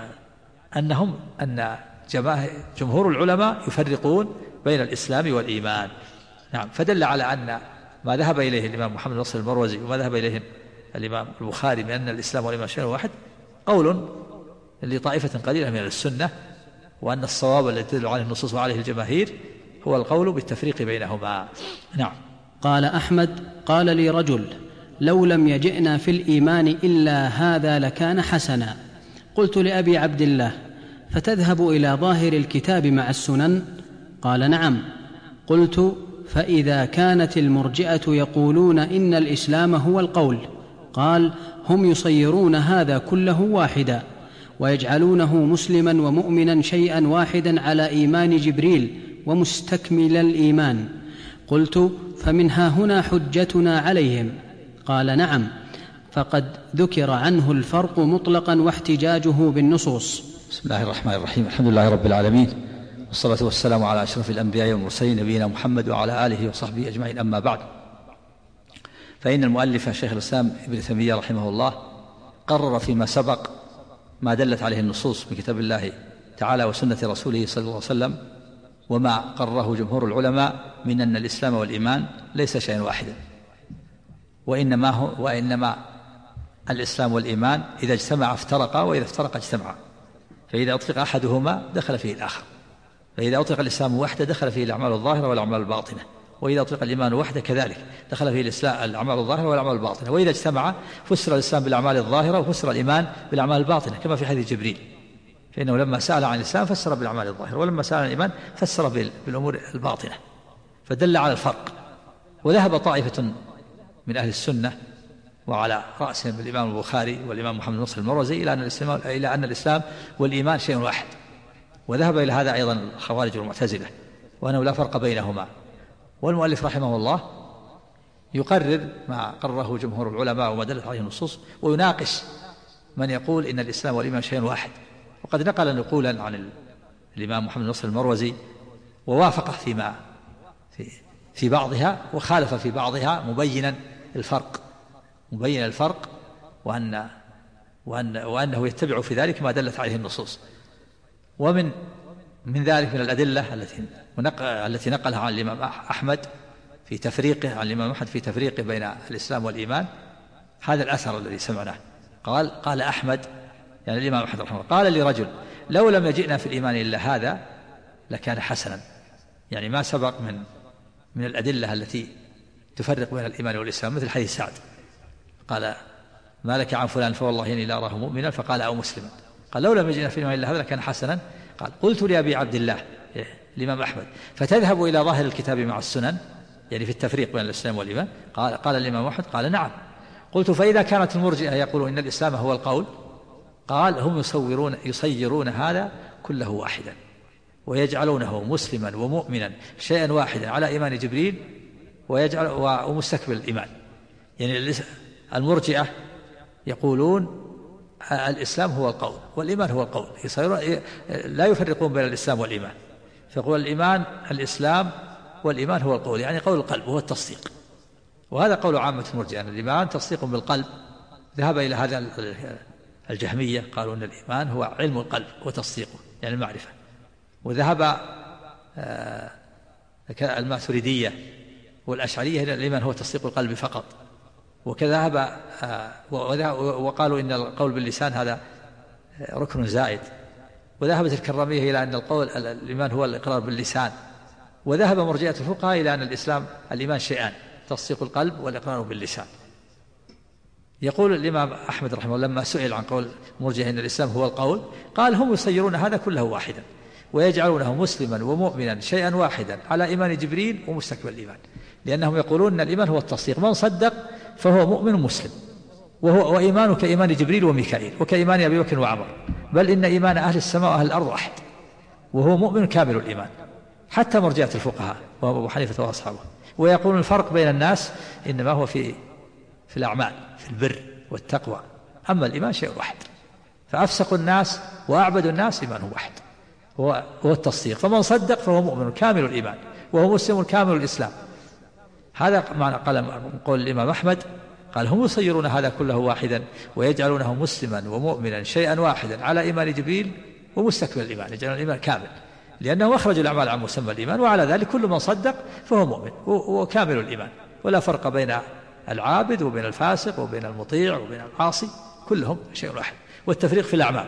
أن جمهور العلماء يفرقون بين الإسلام والإيمان. نعم. فدل على أن ما ذهب إليه الإمام محمد نصر المروزي وما ذهب إليه الإمام البخاري بأن الإسلام والإيمان شيء واحد قول لطائفة قليلة من السنة، وأن الصواب الذي تدل عليه النصوص وعليه الجماهير هو القول بالتفريق بينهما. نعم. قال أحمد: قال لي رجل: لو لم يجئنا في الإيمان إلا هذا لكان حسنا. قلت لأبي عبد الله: فتذهب إلى ظاهر الكتاب مع السنن؟ قال: نعم. قلت: فإذا كانت المرجئة يقولون إن الإسلام هو القول؟ قال: هم يصيرون هذا كله واحدا، ويجعلونه مسلما ومؤمنا شيئا واحدا على إيمان جبريل ومستكمل الإيمان. قلت: فمنها هنا حجتنا عليهم؟ قال: نعم، فقد ذكر عنه الفرق مطلقا واحتجاجه بالنصوص. بسم الله الرحمن الرحيم. الحمد لله رب العالمين، والصلاة والسلام على أشرف الأنبياء والمرسلين نبينا محمد وعلى آله وصحبه أجمعين. أما بعد، فإن المؤلف شيخ الإسلام ابن تيمية رحمه الله قرر فيما سبق ما دلت عليه النصوص من كتاب الله تعالى وسنة رسوله صلى الله عليه وسلم، وما قرره جمهور العلماء من أن الإسلام والإيمان ليس شيئا واحدا، وإنما الإسلام والإيمان إذا اجتمع افترقا، وإذا افترقا اجتمعا. فإذا أطلق أحدهما دخل فيه الآخر، فإذا أطلق الإسلام وحده دخل فيه الأعمال الظاهرة والأعمال الباطنة، وإذا أطلق الإيمان وحده كذلك دخل فيه الأعمال الظاهرة والأعمال الباطنة. وإذا اجتمع فسر الإسلام بالأعمال الظاهرة وفسر الإيمان بالأعمال الباطنة، كما في حديث جبريل، فإنه لما سأل عن الإسلام فسر بالأعمال الظاهرة، ولما سأل عن الإيمان فسر بالأمور الباطنة، فدل على الفرق. وذهب طائفة من أهل السنة وعلى رأسهم الإمام البخاري والإمام محمد نصر المروزي إلى أن الإسلام والإيمان شيء واحد، وذهب إلى هذا أيضا الخوارج والمعتزلة، وأنه لا فرق بينهما. والمؤلف رحمه الله يقرر ما قرره جمهور العلماء وما دلت عليه النصوص، ويناقش من يقول إن الإسلام والإيمان شيء واحد. وقد نقل نقولا عن الإمام محمد نصر المروزي ووافقه في بعضها وخالف في بعضها، مبينا الفرق وأنه يتبع في ذلك ما دلت عليه النصوص. ومن ذلك من الأدلة التي نقلها عن الإمام أحمد في تفريقه عن الإمام أحمد في تفريقه بين الإسلام والإيمان هذا الأثر الذي سمعناه. قال أحمد يعني الإمام أحمد رحمه الله قال لرجل: لو لم يجئنا في الإيمان إلا هذا لكان حسنا، يعني ما سبق من الأدلة التي تفرق بين الإيمان والإسلام، مثل حديث سعد قال: ما لك عن فلان فوالله إني لا أراه مؤمنا، فقال: أو مسلما. قال: لو لم يجئنا في الإيمان إلا هذا لكان حسنا. قال قلت لأبي عبد الله الإمام أحمد فتذهب إلى ظاهر الكتاب مع السنن يعني في التفريق بين الإسلام والإيمان؟ قال الإمام أحمد قال نعم. قلت فإذا كانت المرجئة يقولون إن الإسلام هو القول؟ قال هم يصيرون هذا كله واحدا ويجعلونه مسلما ومؤمنا شيئا واحدا على إيمان جبريل ومستكمل الإيمان. يعني المرجئة يقولون الإسلام هو القول والإيمان هو القول، لا يفرقون بين الإسلام والإيمان، فيقول الإيمان الإسلام والإيمان هو القول، يعني قول القلب وهو التصديق. وهذا قول عامة المرجئة أن الإيمان تصديق بالقلب. ذهب إلى هذا الجهمية قالوا أن الإيمان هو علم القلب وتصديقه يعني المعرفة. وذهب الماتريدية والأشعرية إلى الإيمان هو تصديق القلب فقط. وكذا وقالوا إن القول باللسان هذا ركن زائد. وذهبت الكرامية إلى أن الإيمان هو الإقرار باللسان. وذهب مرجئة الفقهاء إلى أن الإيمان شيئان، تصديق القلب والإقرار باللسان. يقول الإمام أحمد رحمه الله لما سئل عن قول مرجئة إن الإسلام هو القول قال هم يصيرون هذا كله واحدا ويجعلونه مسلما ومؤمنا شيئا واحدا على إيمان جبريل ومستكمل الإيمان، لأنهم يقولون أن الإيمان هو التصديق، من صدق فهو مؤمن مسلم، وإيمانه كإيمان جبريل وميكائيل وكإيمان أبي بكر وعمر، بل إن إيمان أهل السماء وأهل الأرض واحد، وهو مؤمن كامل الإيمان. حتى مرجئة الفقهاء وهو أبو حنيفة وأصحابه. ويقولون الفرق بين الناس إنما هو في الأعمال، في البر والتقوى، أما الإيمان شيء واحد. فأفسق الناس وأعبد الناس إيمانه واحد هو التصديق، فمن صدق فهو مؤمن كامل الإيمان وهو مسلم كامل الإسلام. هذا معنى قول الإمام أحمد قال هم يصيرون هذا كله واحدا ويجعلونه مسلما ومؤمنا شيئا واحدا على إيمان جبريل ومستكمل الإيمان، يجعلون الإيمان كامل، لأنه أخرج الأعمال عن مسمى الإيمان. وعلى ذلك كل من صدق فهو مؤمن وكامل الإيمان، ولا فرق بين العابد وبين الفاسق وبين المطيع وبين العاصي، كلهم شيء واحد. والتفريق في الأعمال.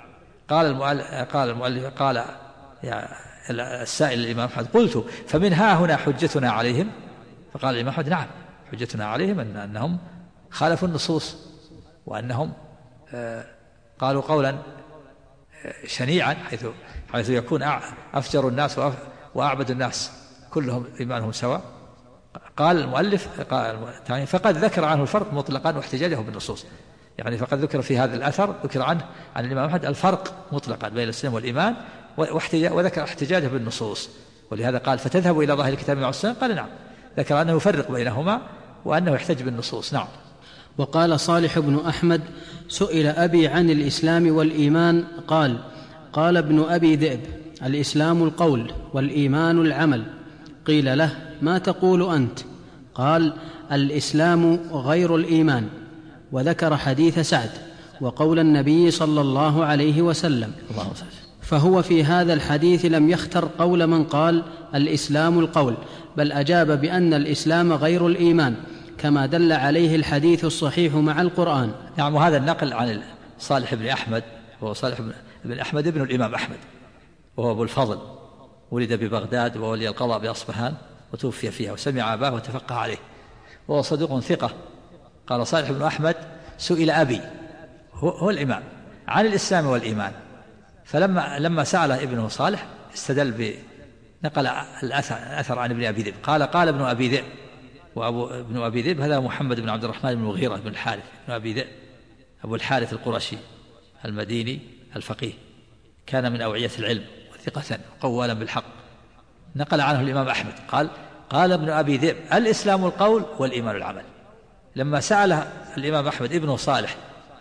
قال السائل الإمام أحمد قلت فمن ها هنا حجتنا عليهم؟ فقال الإمام أحمد نعم، حجتنا عليهم أنهم خالفوا النصوص، وأنهم قالوا قولا شنيعا حيث يكون أفجر الناس وأعبد الناس كلهم إيمانهم سواء. قال المؤلف فقد ذكر عنه الفرق مطلقا واحتجاجه بالنصوص، يعني فقد ذكر في هذا الأثر ذكر عنه عن الإمام أحمد الفرق مطلقا بين الإسلام والإيمان، وذكر احتجاجه بالنصوص. ولهذا قال فتذهب إلى ظاهر الكتاب مع السنة؟ قال نعم، ذكر أنه يفرق بينهما وأنه يحتج بالنصوص. نعم. وقال صالح بن أحمد سئل أبي عن الإسلام والإيمان قال ابن أبي ذئب الإسلام القول والإيمان العمل. قيل له ما تقول أنت؟ قال الإسلام غير الإيمان، وذكر حديث سعد وقول النبي صلى الله عليه وسلم، فهو في هذا الحديث لم يختر قول من قال الإسلام القول، بل أجاب بأن الإسلام غير الإيمان كما دل عليه الحديث الصحيح مع القرآن. نعم. وهذا النقل عن صالح بن أحمد، وهو صالح بن أحمد ابن الإمام أحمد، وهو أبو الفضل، ولد ببغداد وولي القضاء بأصبهان وتوفي فيها، وسمع أباه وتفقه عليه، وهو صدوق ثقة. قال صالح بن أحمد سئل أبي هو الإمام عن الإسلام والإيمان، فلما سأله ابنه صالح استدل نقل الأثر عن ابن أبي ذئب. قال ابن أبي ذئب، ابن أبي ذئب هذا محمد بن عبد الرحمن بن المغيرة بن الحارث بن أبي ذئب أبو الحارث القرشي المديني الفقيه، كان من أوعية العلم وثقة قوالا بالحق. نقل عنه الإمام أحمد قال ابن أبي ذئب الإسلام القول والإيمان العمل. لما سأل الإمام أحمد ابنه صالح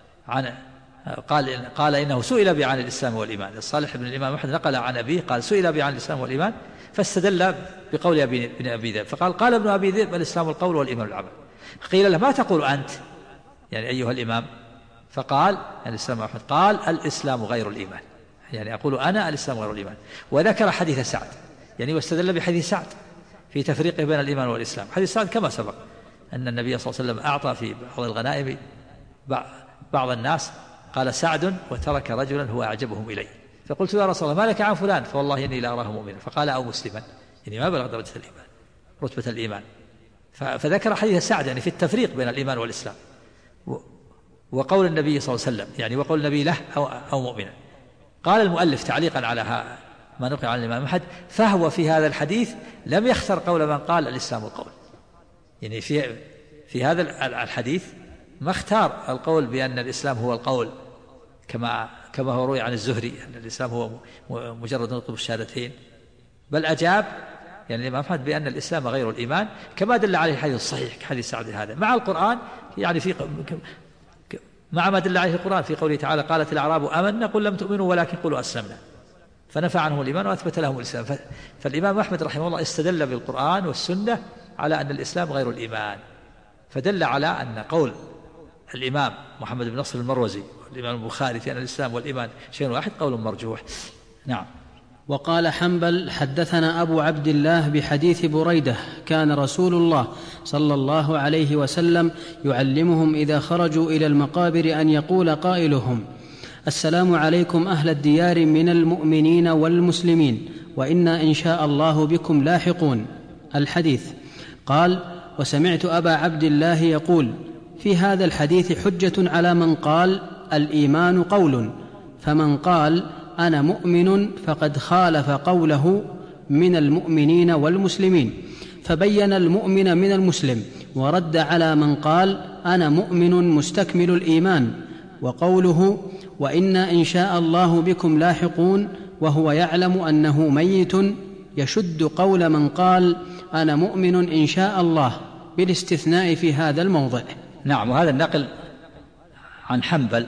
قال إنه سئل أبي عن الإسلام والإيمان. صالح بن الإمام أحمد نقل عن أبيه قال سئل أبي عن الإسلام والإيمان، فاستدل بقول ابن أبي ذئب، فقال ابن أبي ذئب الإسلام القول والإيمان العمل. قيل له ما تقول أنت يعني أيها الإمام؟ فقال الإسلام أحمد قال الإسلام غير الإيمان، يعني أقول أنا الإسلام غير الإيمان. وذكر حديث سعد، يعني واستدل بحديث سعد في تفريقه بين الإيمان والإسلام. حديث سعد كما سبق أن النبي صلى الله عليه وسلم أعطى في بعض الغنائم بعض الناس، قال سعد وترك رجلا هو أعجبهم إلي، فقلت يا رسول الله ما لك عن فلان؟ فوالله إني لا أراه مؤمنا. فقال أو مسلما، يعني ما بلغ درجة الإيمان رتبة الإيمان. فذكر حديث سعد يعني في التفريق بين الإيمان والإسلام، وقول النبي صلى الله عليه وسلم يعني وقول النبي له أو مؤمنا. قال المؤلف تعليقا على ما نقل عن الإمام أحمد: فهو في هذا الحديث لم يختر قول من قال الإسلام القول. يعني في هذا الحديث ما اختار القول بأن الإسلام هو القول كما هو روي عن الزهري أن الإسلام هو مجرد نطق بالشهادتين، بل أجاب يعني الإمام أحمد بأن الإسلام غير الإيمان، كما دل عليه الحديث الصحيح كحديث سعد هذا مع القرآن، يعني مع ما دل عليه القرآن في قوله تعالى: قالت الأعراب آمنا قل لم تؤمنوا ولكن قولوا أسلمنا، فنفى عنهم الإيمان وأثبت لهم الإسلام. فالإمام أحمد رحمه الله استدل بالقرآن والسنة على أن الإسلام غير الإيمان، فدل على أن قول الإمام محمد بن نصر المروزي والإمام البخاري في أن الإسلام والإيمان شيء واحد قول مرجوح. نعم. وقال حنبل: حدثنا أبو عبد الله بحديث بريدة: كان رسول الله صلى الله عليه وسلم يعلمهم إذا خرجوا إلى المقابر أن يقول قائلهم: السلام عليكم أهل الديار من المؤمنين والمسلمين، وإنا إن شاء الله بكم لاحقون. الحديث. قال: وسمعت أبا عبد الله يقول: في هذا الحديث حجة على من قال الإيمان قول، فمن قال أنا مؤمن فقد خالف قوله من المؤمنين والمسلمين، فبين المؤمن من المسلم، ورد على من قال أنا مؤمن مستكمل الإيمان، وقوله وإنا إن شاء الله بكم لاحقون وهو يعلم أنه ميت يشد قول من قال أنا مؤمن إن شاء الله، بالاستثناء في هذا الموضع. نعم. وهذا النقل عن حنبل،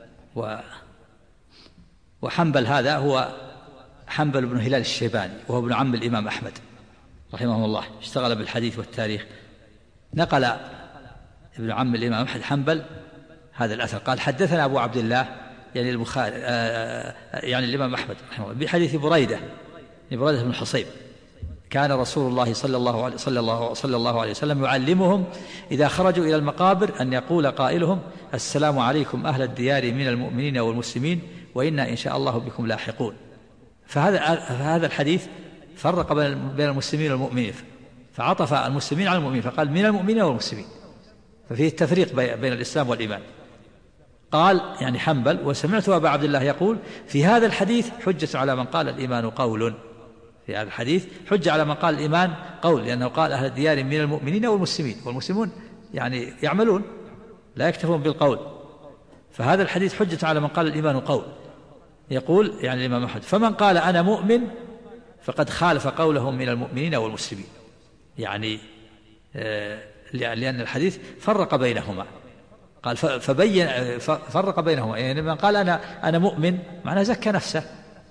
وحنبل هذا هو حنبل بن هلال الشيباني، وهو ابن عم الإمام أحمد رحمه الله، اشتغل بالحديث والتاريخ. نقل ابن عم الإمام أحمد حنبل هذا الأثر، قال: حدثنا أبو عبد الله يعني البخاري يعني الإمام أحمد رحمه الله بحديث بريدة بن الحصيب: كان رسول الله صلى الله عليه وسلم يعلمهم إذا خرجوا إلى المقابر أن يقول قائلهم: السلام عليكم أهل الديار من المؤمنين والمسلمين، وإنا إن شاء الله بكم لاحقون. فهذا الحديث فرق بين المسلمين والمؤمنين، فعطف المسلمين على المؤمنين فقال من المؤمنين والمسلمين، ففيه التفريق بين الإسلام والإيمان. قال يعني حنبل: وسمعت أبا عبد الله يقول: في هذا الحديث حجة على من قال الإيمان قول. في هذا الحديث حجة على من قال الإيمان قول، لأنه قال أهل الديار من المؤمنين والمسلمين، والمسلمون يعني يعملون لا يكتفون بالقول، فهذا الحديث حجة على من قال الإيمان قول. يقول يعني الإمام أحمد: فمن قال أنا مؤمن فقد خالف قولهم من المؤمنين والمسلمين، يعني لأن الحديث فرق بينهما، قال فبين فرق بينهما، يعني من قال أنا مؤمن معناه زكى نفسه،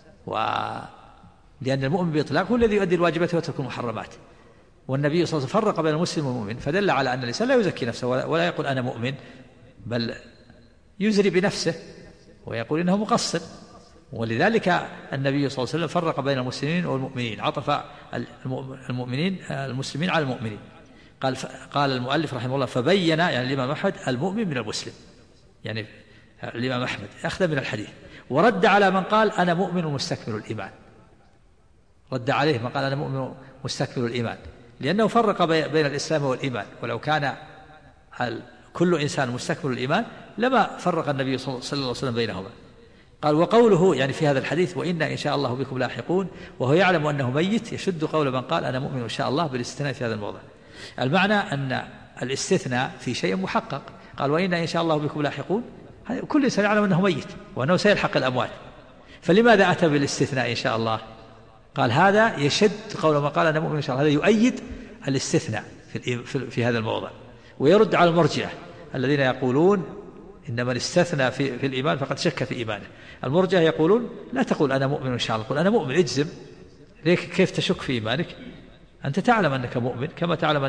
لأن المؤمن بإطلاق هو الذي يؤدي الواجبات ويترك المحرمات، والنبي صلى الله عليه وسلم فرق بين المسلم والمؤمن، فدل على أن الإنسان لا يزكي نفسه ولا يقول أنا مؤمن، بل يزري بنفسه ويقول إنه مقصر. ولذلك النبي صلى الله عليه وسلم فرق بين المسلمين والمؤمنين، عطف المسلمين على المؤمنين. قال المؤلف رحمه الله: فبين يعني الإمام أحمد المؤمن من المسلم، يعني الإمام أحمد أخذ من الحديث، ورد على من قال أنا مؤمن مستكمل الإيمان، رد عليه من قال أنا مؤمن مستكمل الإيمان، لأنه فرق بين الإسلام والإيمان، ولو كان كل إنسان مستكمل الإيمان لما فرق النبي صلى الله عليه وسلم بينهما. قال: وقوله يعني في هذا الحديث وإنا إن شاء الله بكم لاحقون وهو يعلم أنه ميت يشد قول من قال أنا مؤمن إن شاء الله، بالاستثناء في هذا الموضع. المعنى أن الاستثناء في شيء محقق، قال وإنا إن شاء الله بكم لاحقون، كل إنسان يعلم أنه ميت وأنه سيلحق الأموات، فلماذا أتى بالاستثناء إن شاء الله؟ قال هذا يشد قول من قال أنا مؤمن إن شاء الله، هذا يؤيد الاستثناء في هذا الموضع، ويرد على المرجئة الذين يقولون إن من استثنى في الإيمان فقد شك في إيمانه. المرجئة يقولون لا تقول أنا مؤمن إن شاء الله، قل أنا مؤمن اجزم، كيف تشك في إيمانك؟ أنت تعلم أنك مؤمن كما تعلم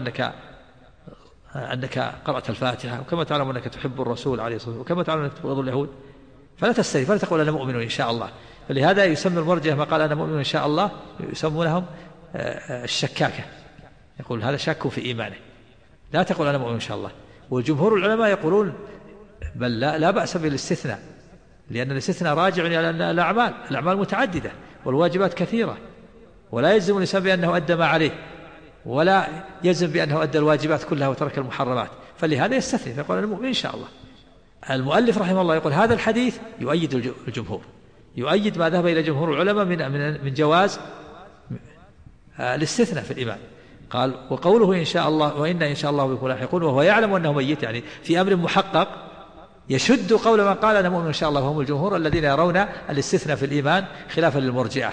أنك قرأت الفاتحة، وكما تعلم أنك تحب الرسول عليه الصلاة والسلام، وكما تعلم أنك تبغض اليهود، فلا تستثني، فلا تقول أنا مؤمن إن شاء الله. فلهذا يسمى المرجئة ما قال أنا مؤمن إن شاء الله يسمونهم الشكاكة، يقول هذا شك في إيمانه، لا تقول أنا مؤمن إن شاء الله. والجمهور العلماء يقولون بل لا بأس بالاستثناء، لأن الاستثناء راجع إلى أن الأعمال متعددة والواجبات كثيرة، ولا يلزم الإنسان بأنه أدى ما عليه، ولا يلزم بأنه أدى الواجبات كلها وترك المحرمات، فلهذا يستثني فيقول أنا مؤمن إن شاء الله. المؤلف رحمه الله يقول هذا الحديث يؤيد الجمهور، يؤيد ما ذهب إلى جمهور العلماء من جواز الاستثناء في الإيمان. قال وقوله إن شاء الله وإن إن شاء الله بكم لاحقون وهو يعلم أنه ميت، يعني في أمر محقق يشد قول من قال أنا مؤمن إن شاء الله، وهم الجمهور الذين يرون الاستثناء في الإيمان خلافا للمرجئة.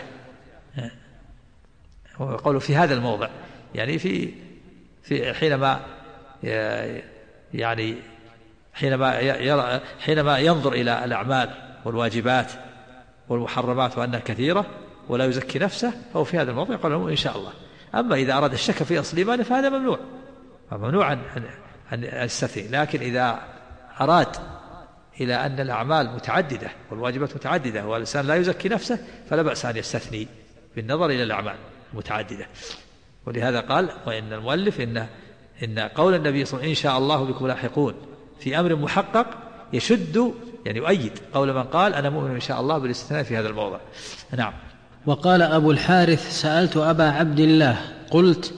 وقوله في هذا الموضع يعني في حينما ينظر إلى الأعمال والواجبات والمحرمات وأنها كثيرة ولا يزكي نفسه، فهو في هذا الموضع يقول إن شاء الله. أما إذا أراد الشك في أصل إيمانه فهذا ممنوع عن الستثني. لكن إذا أراد إلى أن الأعمال متعددة والواجبات متعددة والإنسان لا يزكي نفسه فلا بأس أن يستثني بالنظر إلى الأعمال المتعددة. ولهذا قال وإن المؤلف إن قول النبي صلى الله عليه وسلم إن شاء الله بكم لاحقون في أمر محقق يشد يعني يؤيد قول من قال أنا مؤمن إن شاء الله بالاستثناء في هذا الموضع. نعم. وقال أبو الحارث سألت أبا عبد الله قلت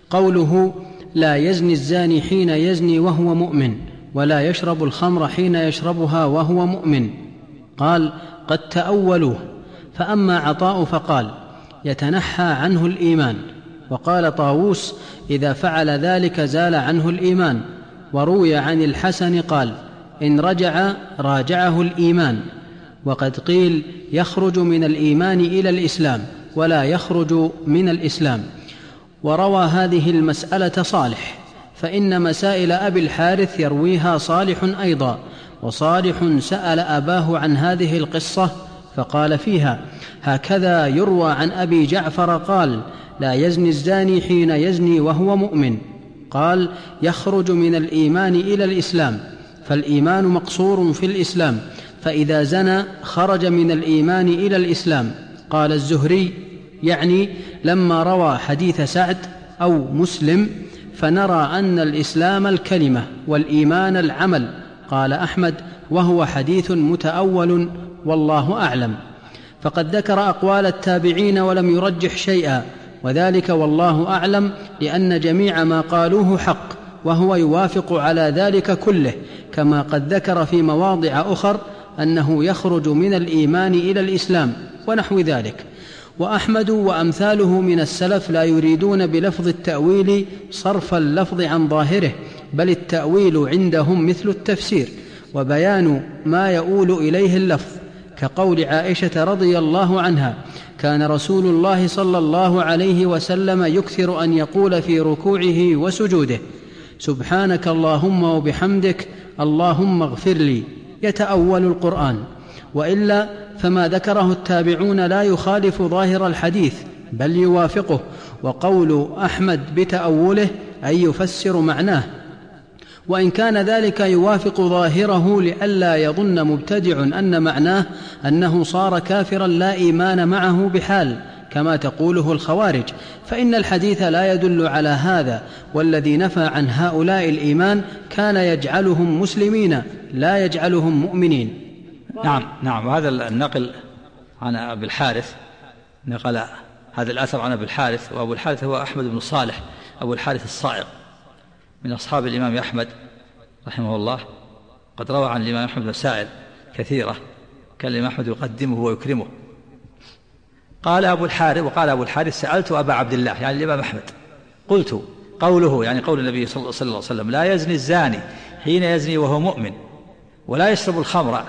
قوله لا يزني الزاني حين يزني وهو مؤمن ولا يشرب الخمر حين يشربها وهو مؤمن، قال قد تأولوه. فأما عطاء فقال يتنحى عنه الإيمان، وقال طاووس إذا فعل ذلك زال عنه الإيمان. وروي عن الحسن قال إن رجع راجعه الإيمان. وقد قيل يخرج من الإيمان إلى الإسلام ولا يخرج من الإسلام. وروى هذه المسألة صالح، فإن مسائل أبي الحارث يرويها صالح أيضا، وصالح سأل أباه عن هذه القصة فقال فيها هكذا يروى عن أبي جعفر قال لا يزني الزاني حين يزني وهو مؤمن، قال يخرج من الإيمان إلى الإسلام، فالإيمان مقصور في الإسلام، فإذا زنى خرج من الإيمان إلى الإسلام. قال الزهري يعني لما روى حديث سعد أو مسلم فنرى أن الإسلام الكلمة والإيمان العمل. قال أحمد وهو حديث متأول والله أعلم. فقد ذكر أقوال التابعين ولم يرجح شيئا، وذلك والله أعلم لأن جميع ما قالوه حق، وهو يوافق على ذلك كله، كما قد ذكر في مواضع أخر أنه يخرج من الإيمان إلى الإسلام ونحو ذلك. وأحمد وأمثاله من السلف لا يريدون بلفظ التأويل صرف اللفظ عن ظاهره، بل التأويل عندهم مثل التفسير وبيان ما يؤول إليه اللفظ، كقول عائشة رضي الله عنها كان رسول الله صلى الله عليه وسلم يكثر أن يقول في ركوعه وسجوده سبحانك اللهم وبحمدك اللهم اغفر لي، يتأول القرآن. وإلا فما ذكره التابعون لا يخالف ظاهر الحديث بل يوافقه. وقول أحمد بتأوله أي يفسر معناه، وإن كان ذلك يوافق ظاهره لئلا يظن مبتدع أن معناه أنه صار كافرا لا إيمان معه بحال كما تقوله الخوارج، فإن الحديث لا يدل على هذا، والذي نفى عن هؤلاء الإيمان كان يجعلهم مسلمين لا يجعلهم مؤمنين. نعم. وهذا النقل عن أبي الحارث، نقل هذا الأثر عن أبي الحارث، وأبو الحارث هو أحمد بن صالح أبو الحارث الصائغ من أصحاب الإمام أحمد رحمه الله. قد روى عن الإمام أحمد مسائل كثيرة كان الإمام أحمد يقدمه ويكرمه. قال أبو الحارث سألت أبا عبد الله يعني الإمام أحمد قلت قوله يعني قول النبي صلى الله عليه وسلم لا يزني الزاني حين يزني وهو مؤمن ولا يشرب الخمر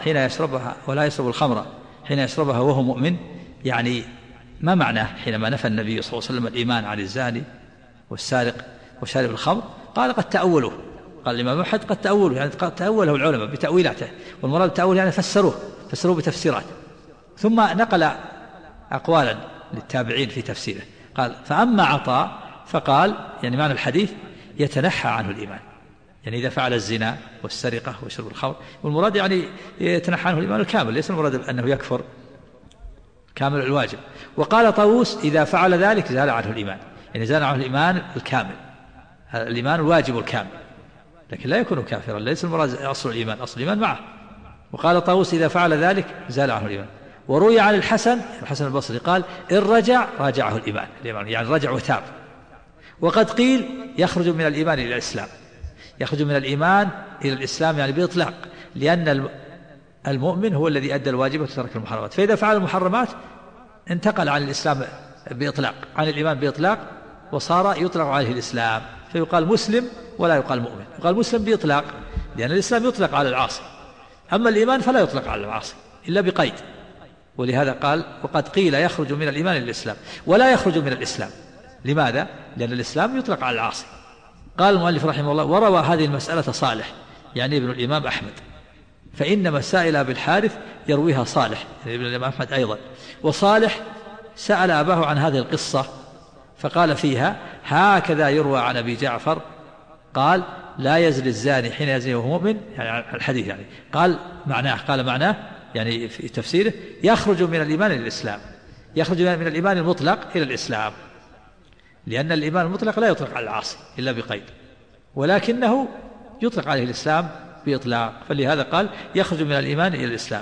حين يشربها وهو مؤمن، يعني ما معناه حينما نفى النبي صلى الله عليه وسلم الإيمان عن الزاني والسارق وشارب الخمر؟ قال قد تأولوه. قال الإمام أحمد قد تأولوه يعني قد تأوله العلماء بتأويلاته، والمراد التأويل يعني فسروه بتفسيرات. ثم نقل أقوالا للتابعين في تفسيره. قال فأما عطاء فقال يعني معنى الحديث يتنحى عنه الإيمان، يعني إذا فعل الزنا والسرقة وشرب الخمر، والمراد يعني يتنحى عنه الإيمان الكامل، ليس المراد أنه يكفر كامل الواجب. وقال طاووس إذا فعل ذلك زال عنه الإيمان، يعني زال عنه الإيمان الكامل، الإيمان الواجب الكامل، لكن لا يكون كافرا، ليس المراد أصل الإيمان معه. وقال طاووس إذا فعل ذلك زال عنه الإيمان. وروي عن الحسن البصري قال إن رجع راجعه الإيمان يعني رجع وتاب. وقد قيل يخرج من الإيمان إلى الإسلام، يخرج من الإيمان إلى الإسلام يعني بإطلاق، لأن المؤمن هو الذي أدى الواجب وترك المحرمات، فإذا فعل المحرمات انتقل عن الإسلام بإطلاق، عن الإيمان بإطلاق، وصار يطلق عليه الإسلام، فيقال مسلم ولا يقال مؤمن. يقال مسلم بإطلاق لأن الإسلام يطلق على العاصي، أما الإيمان فلا يطلق على العاصي إلا بقيد. ولهذا قال وقد قيل يخرج من الإيمان إلى الإسلام ولا يخرج من الإسلام. لماذا؟ لأن الإسلام يطلق على العاصي. قال المؤلف رحمه الله وروى هذه المسألة صالح يعني ابن الإمام أحمد، فإن مسائل أبي الحارث يرويها صالح يعني ابن الإمام أحمد أيضا. وصالح سأل أباه عن هذه القصة فقال فيها هكذا يروى عن أبي جعفر قال لا يزني الزاني حين يزني وهو مؤمن، يعني الحديث يعني قال معناه يعني في تفسيره يخرج من الإيمان إلى الإسلام، يخرج من الإيمان المطلق إلى الإسلام، لأن الإيمان المطلق لا يطلق على العاصي إلا بقيد، ولكنه يطلق عليه الإسلام بإطلاق، فلهذا قال يخرج من الإيمان إلى الإسلام.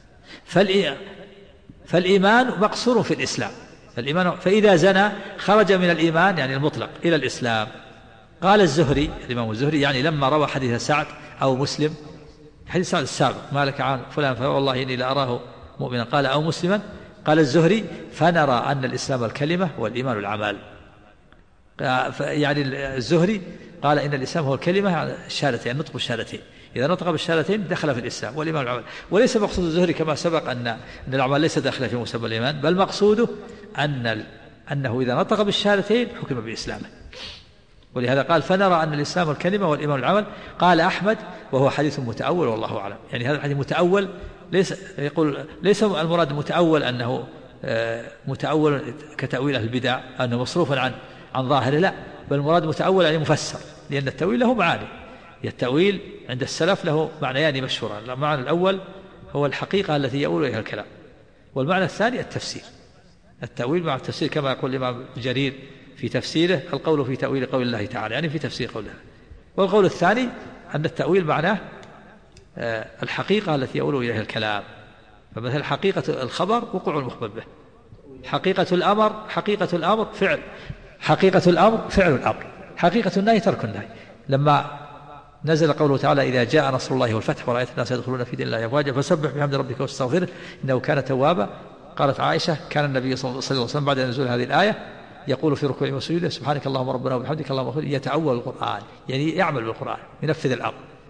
فالإيمان مقصور في الإسلام، فإذا زنى خرج من الإيمان يعني المطلق إلى الإسلام. قال الزهري الإمام الزهري يعني لما روى حديث سعد أو مسلم، حديث سعد السابق ما لك عن فلان فوالله إني لأراه مؤمنا قال أو مسلما، قال الزهري فنرى أن الإسلام الكلمة والإيمان العمل. يعني الزهري قال إن الإسلام هو الكلمة الشهادتين، النطق بالشهادتين، إذا نطق بالشهادتين دخل في الإسلام والإيمان العمل. وليس مقصود الزهري كما سبق أن الأعمال ليس داخلة في مسمى الإيمان، بل مقصوده أنه إذا نطق بالشهادتين حكم بإسلامه. ولهذا قال فنرى أن الإسلام الكلمة والإيمان العمل. قال أحمد وهو حديث متأول والله أعلم، يعني هذا الحديث متأول، ليس المراد متأول أنه متأول كتأويل أهل البدع أنه مصروف عن ظاهره، لا، بل المراد متأول يعني مفسر، لأن التأويل له معاني. التأويل عند السلف له معنيان مشهوران، المعنى الأول هو الحقيقة التي يؤول إليها الكلام، والمعنى الثاني التفسير. التأويل مع التفسير كما يقول الإمام جرير في تفسيره القول في تأويل قول الله تعالى، يعني في تفسير قوله. والقول الثاني أن التأويل معناه الحقيقة التي يؤول إليها الكلام، فمثل حقيقة الخبر وقوع المخبر به، حقيقة الأمر فعل، حقيقة الأمر فعل الأمر، حقيقة النهي ترك النهي. لما نزل قوله تعالى إذا جاء نصر الله والفتح ورأيت الناس يدخلون في دين الله أفواجا فسبح بحمد ربك واستغفره إنه كان توابا. قالت عائشة كان النبي صلى الله عليه وسلم بعد نزول هذه الآية يقول في ركوعه وسجوده سبحانك اللهم ربنا وبحمدك اللهم اغفر لي، يتأول القرآن يعني يعمل بالقرآن ينفذ الأمر.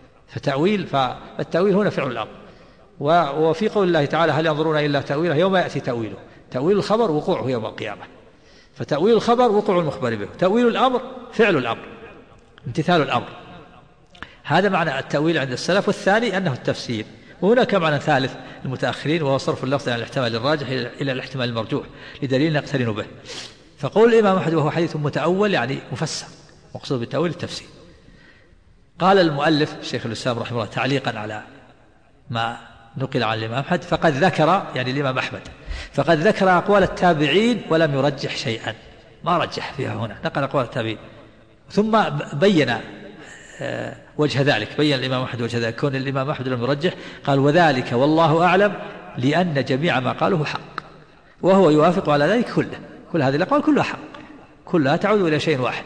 فالتأويل هنا فعل الأمر. وفي قول الله تعالى هل ينظرون إلا تأويله يوم يأتي تأويله، تأويل الخبر وقوعه يوم القيامة، فتأويل الخبر وقوع المخبر به، تأويل الأمر فعل الأمر امتثال الأمر. هذا معنى التأويل عند السلف. والثاني أنه التفسير. وهناك معنى ثالث المتأخرين وهو صرف اللفظ عن الاحتمال الراجح إلى الاحتمال المرجوح لدليل نقترن به. فقول الإمام أحمد وهو حديث متأول يعني مفسر، مقصود بالتأويل التفسير. قال المؤلف الشيخ الإسلام رحمه الله تعليقا على ما نقل عن الإمام أحمد فقد ذكر يعني الإمام أحمد فقد ذكر أقوال التابعين ولم يرجح شيئا، ما رجح فيها هنا، نقل أقوال التابعين ثم بين وجه ذلك، بين الإمام أحمد وجه ذلك كون الإمام أحمد لم يرجح. قال وذلك والله أعلم لأن جميع ما قاله حق، وهو يوافق على ذلك كله، كل هذه الأقوال كلها حق، كلها تعود إلى شيء واحد،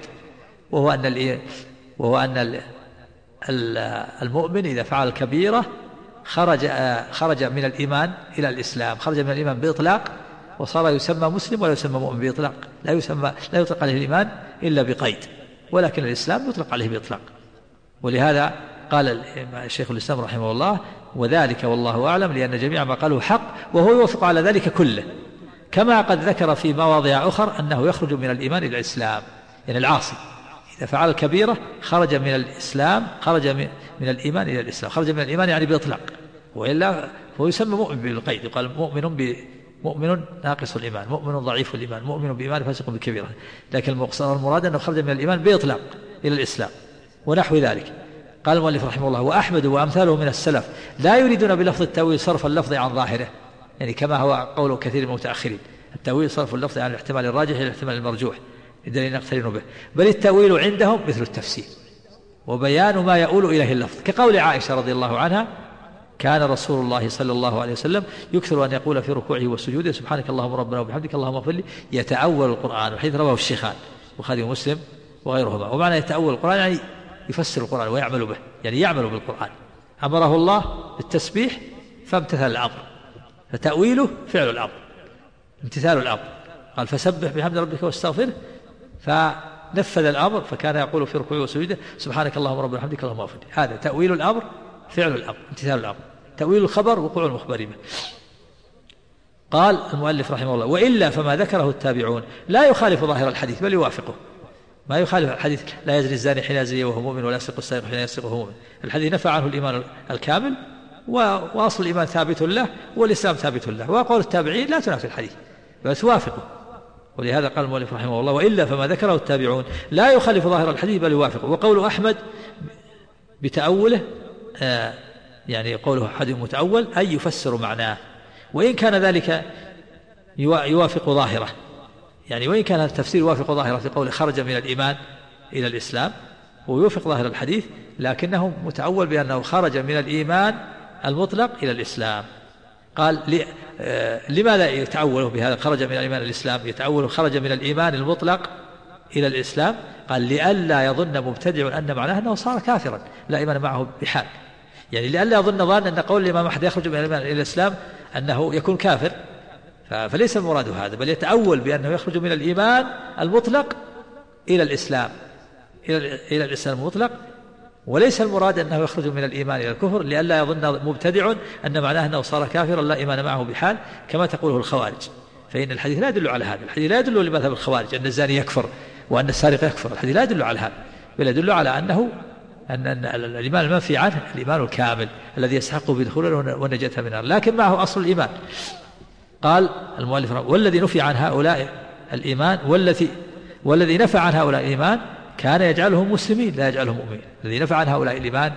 وهو أن المؤمن إذا فعل الكبيرة خرج من الإيمان إلى الإسلام، خرج من الإيمان بإطلاق وصار يسمى مسلم ولا يسمى مؤمن بإطلاق، لا يطلق عليه الإيمان إلا بقيد، ولكن الإسلام يطلق عليه بإطلاق. ولهذا قال الشيخ الإسلام رحمه الله وذلك والله أعلم لأن جميع ما قاله حق، وهو يوافق على ذلك كله، كما قد ذكر في مواضع أخرى أنه يخرج من الإيمان إلى الإسلام، يعني العاصي إذا فعل الكبيرة خرج من الإسلام، خرج من الإيمان إلى الإسلام، خرج من الإيمان يعني بإطلاق، وإلا فهو يسمى مؤمن بالقيد، يقال مؤمن ناقص الإيمان، مؤمن ضعيف الإيمان، مؤمن بإيمان فاسق بكبيرة، لكن المراد أنه خرج من الإيمان بإطلاق إلى الإسلام ونحو ذلك. قال المؤلف رحمه الله وأحمد وأمثاله من السلف لا يريدون بلفظ التأويل صرف اللفظ عن ظاهره، يعني كما هو قول كثير من المتأخرين، التأويل صرف اللفظ عن الاحتمال الراجح إلى الاحتمال المرجوح لدليل نقترن به، بل التأويل عندهم مثل التفسير وبيان ما يؤول إليه اللفظ، كقول عائشة رضي الله عنها كان رسول الله صلى الله عليه وسلم يكثر أن يقول في ركوعه وسجوده سبحانك اللهم ربنا وبحمدك اللهم اغفر لي، يتأول القرآن، وحيث رواه الشيخان البخاري ومسلم وغيرهما. ومعنى يتأول القرآن يعني يفسر القرآن ويعمل به، يعني يعمل بالقرآن. أمره الله بالتسبيح فامتثل الأمر، فتأويله فعل الأمر، امتثال الأمر. قال فسبح بحمد ربك واستغفره، فنفذ الأمر، فكان يقول في ركوعه وسجوده سبحانك اللهم ربنا وبحمدك اللهم اغفر لي. هذا تأويل الأمر، فعل الأمر، امتثال الأمر. تأويل الخبر وقوع المخبر به. قال المؤلف رحمه الله: وإلا فما ذكره التابعون لا يخالف ظاهر الحديث بل يوافقه. ما يخالف الحديث: لا يزني الزاني حين يزني وهو مؤمن، ولا يسرق السارق حين يسرق وهو مؤمن. الحديث نفى عنه الإيمان الكامل، وأصل الإيمان ثابت له، والإسلام ثابت له. وقول التابعين لا تنافي الحديث بل توافقه. ولهذا قال المؤلف رحمه الله: وإلا فما ذكره التابعون لا يخالف ظاهر الحديث بل يوافقه. وقول أحمد بتأوله، يعني قوله حديث متأول أي يفسر معناه، وإن كان ذلك يوافق ظاهره، يعني وإن كان التفسير يوافق ظاهره في قوله خرج من الإيمان إلى الإسلام، ويوافق ظاهر الحديث، لكنه متأول بأنه خرج من الإيمان المطلق إلى الإسلام. قال لماذا يتأوله بهذا خرج من الإيمان إلى الإسلام؟ يتأوله خرج من الإيمان المطلق إلى الإسلام. قال لئلا يظن مبتدع أن معناه أنه صار كافرا لا إيمان معه بحال، يعني لئلا يظن ظان أن قول الإمام أحد يخرج من الإيمان إلى الإسلام أنه يكون كافر، فليس المراد هذا، بل يتأول بأنه يخرج من الإيمان المطلق إلى الإسلام، إلى الإسلام المطلق، وليس المراد أنه يخرج من الإيمان إلى الكفر، لئلا يظن مبتدع أن معناه أنه صار كافرا لا إيمان معه بحال كما تقوله الخوارج. فإن الحديث لا يدل على هذا، الحديث لا يدل لمذهب الخوارج أن الزاني يكفر وأن السارق يكفر، الحديث لا يدل على هذا، بل يدل على أن الإيمان المنفي عنه الإيمان الكامل الذي يستحق بدخوله والنجاة من النار، لكن معه أصل الإيمان. قال المؤلف: والذي نفي عن هؤلاء الإيمان والذي نفى عن هؤلاء الإيمان كان يجعلهم مسلمين لا يجعلهم مؤمنين. الذي نفى عن هؤلاء الإيمان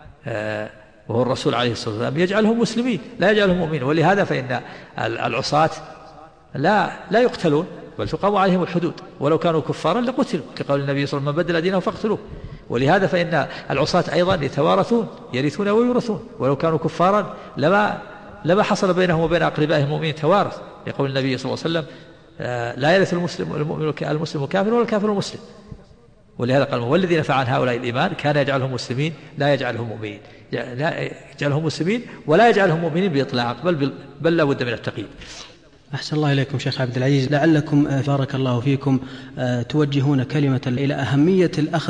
وهو الرسول عليه الصلاة والسلام يجعلهم مسلمين لا يجعلهم مؤمنين. ولهذا فإن العصاة لا يقتلون بل تقام عليهم الحدود، ولو كانوا كفارا لقتلوا، كقول النبي صلى الله عليه وسلم: من بدل دينه فاقتلوه. ولهذا فإن العصاة أيضا يتوارثون، يرثون ويورثون، ولو كانوا كفارا لما حصل بينهم وبين أقربائهم المؤمنين توارث، يقول النبي صلى الله عليه وسلم: لا يرث المسلم الكافر ولا الكافر المسلم. ولهذا قال: والذي نفى عن هؤلاء الإيمان كان يجعلهم مسلمين لا يجعلهم مؤمنين، لا يجعلهم مسلمين ولا يجعلهم مؤمنين بإطلاق، بل لا بد من التقييد. أحسن الله إليكم شيخ عبد العزيز، لعلكم بارك الله فيكم توجهون كلمة إلى أهمية الأخذ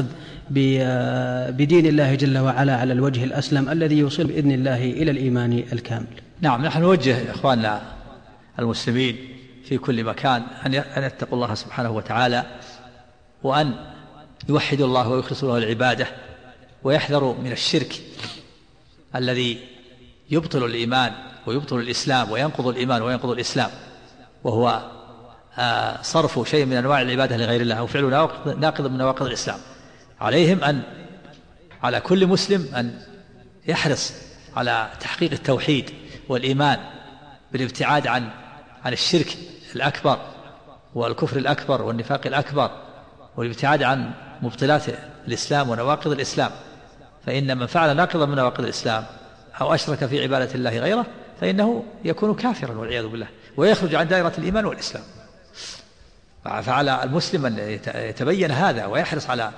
بدين الله جل وعلا على الوجه الأسلم الذي يوصل بإذن الله إلى الإيمان الكامل. نعم، نحن نوجه إخواننا المسلمين في كل مكان أن يتقوا الله سبحانه وتعالى، وأن يوحدوا الله ويخلصوا له العبادة، ويحذروا من الشرك الذي يبطل الإيمان ويبطل الإسلام وينقض الإيمان وينقض الإسلام، وهو صرف شيء من أنواع العبادة لغير الله وفعل ناقض من نواقض الإسلام. عليهم على كل مسلم أن يحرص على تحقيق التوحيد والإيمان بالابتعاد عن الشرك الأكبر والكفر الأكبر والنفاق الأكبر، والابتعاد عن مبطلات الإسلام ونواقض الإسلام. فإن من فعل ناقضا من نواقض الإسلام أو أشرك في عبادة الله غيره فإنه يكون كافرا والعياذ بالله، ويخرج عن دائرة الإيمان والإسلام. فعلى المسلم أن يتبين هذا ويحرص على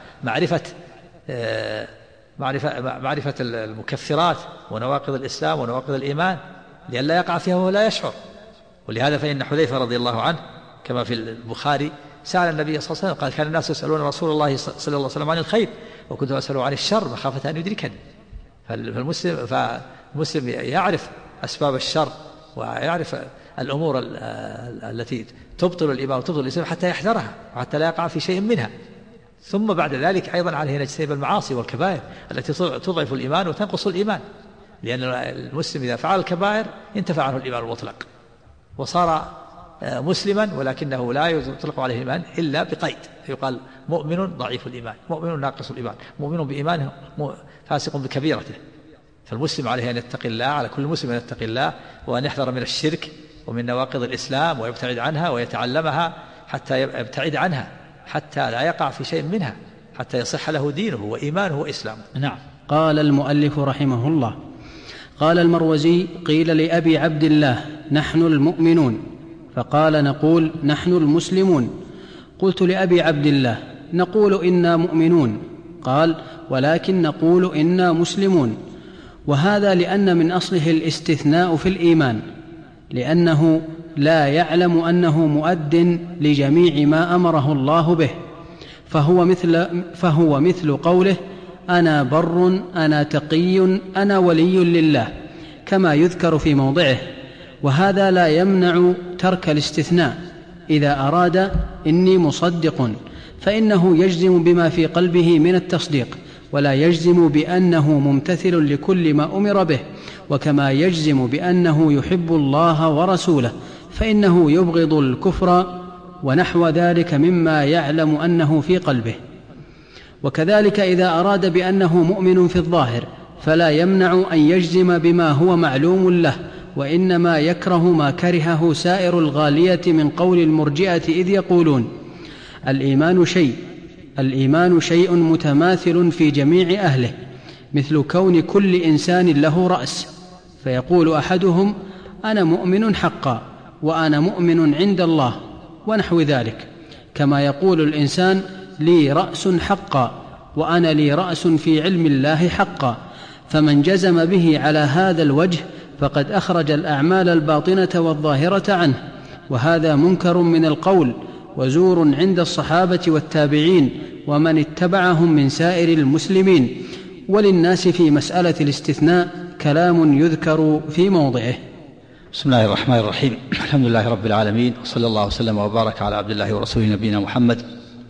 معرفة المكفرات ونواقض الإسلام ونواقض الإيمان لئلا يقع فيها وهو لا يشعر. ولهذا فإن حذيفة رضي الله عنه كما في البخاري سأل النبي صلى الله عليه وسلم قال: كان الناس يسألون رسول الله صلى الله عليه وسلم عن الخير وكنت أسأله عن الشر مخافة أن يدركني. فالمسلم يعرف أسباب الشر ويعرف الأمور التي تبطل الإيمان وتبطل الإسلام حتى يحذرها وحتى لا يقع في شيء منها. ثم بعد ذلك أيضا عليه أن يجتنب المعاصي والكبائر التي تضعف الإيمان وتنقص الإيمان، لأن المسلم إذا فعل الكبائر انتفع عنه الإيمان المطلق وصار مسلما، ولكنه لا يطلق عليه الإيمان إلا بقيد، يقال مؤمن ضعيف الإيمان، مؤمن ناقص الإيمان، مؤمن بإيمانه فاسق بكبيرته. فالمسلم عليه أن يتقي الله، على كل مسلم أن يتقي الله وأن يحذر من الشرك ومن نواقض الإسلام ويبتعد عنها ويتعلمها حتى يبتعد عنها حتى لا يقع في شيء منها، حتى يصح له دينه وإيمانه وإسلامه. نعم. قال المؤلف رحمه الله: قال المروزي: قيل لأبي عبد الله: نحن المؤمنون، فقال: نقول نحن المسلمون. قلت لأبي عبد الله: نقول إنا مؤمنون. قال: ولكن نقول إنا مسلمون. وهذا لأن من أصله الاستثناء في الإيمان، لأنه لا يعلم أنه مؤد لجميع ما أمره الله به، فهو مثل قوله أنا بر أنا تقي أنا ولي لله، كما يذكر في موضعه. وهذا لا يمنع ترك الاستثناء إذا أراد إني مصدق، فإنه يجزم بما في قلبه من التصديق، ولا يجزم بأنه ممتثل لكل ما أمر به. وكما يجزم بأنه يحب الله ورسوله، فإنه يبغض الكفر ونحو ذلك مما يعلم أنه في قلبه. وكذلك إذا أراد بأنه مؤمن في الظاهر، فلا يمنع أن يجزم بما هو معلوم له، وإنما يكره ما كرهه سائر الغالية من قول المرجئة إذ يقولون الإيمان شيء متماثل في جميع أهله، مثل كون كل إنسان له رأس، فيقول أحدهم أنا مؤمن حقا وأنا مؤمن عند الله، ونحو ذلك، كما يقول الإنسان لي رأس حقا وأنا لي رأس في علم الله حقا. فمن جزم به على هذا الوجه فقد أخرج الأعمال الباطنة والظاهرة عنه، وهذا منكر من القول وزور عند الصحابة والتابعين ومن اتبعهم من سائر المسلمين. وللناس في مسألة الاستثناء كلام يذكر في موضعه. بسم الله الرحمن الرحيم. الحمد لله رب العالمين، وصلى الله وسلم وبارك على عبد الله ورسوله نبينا محمد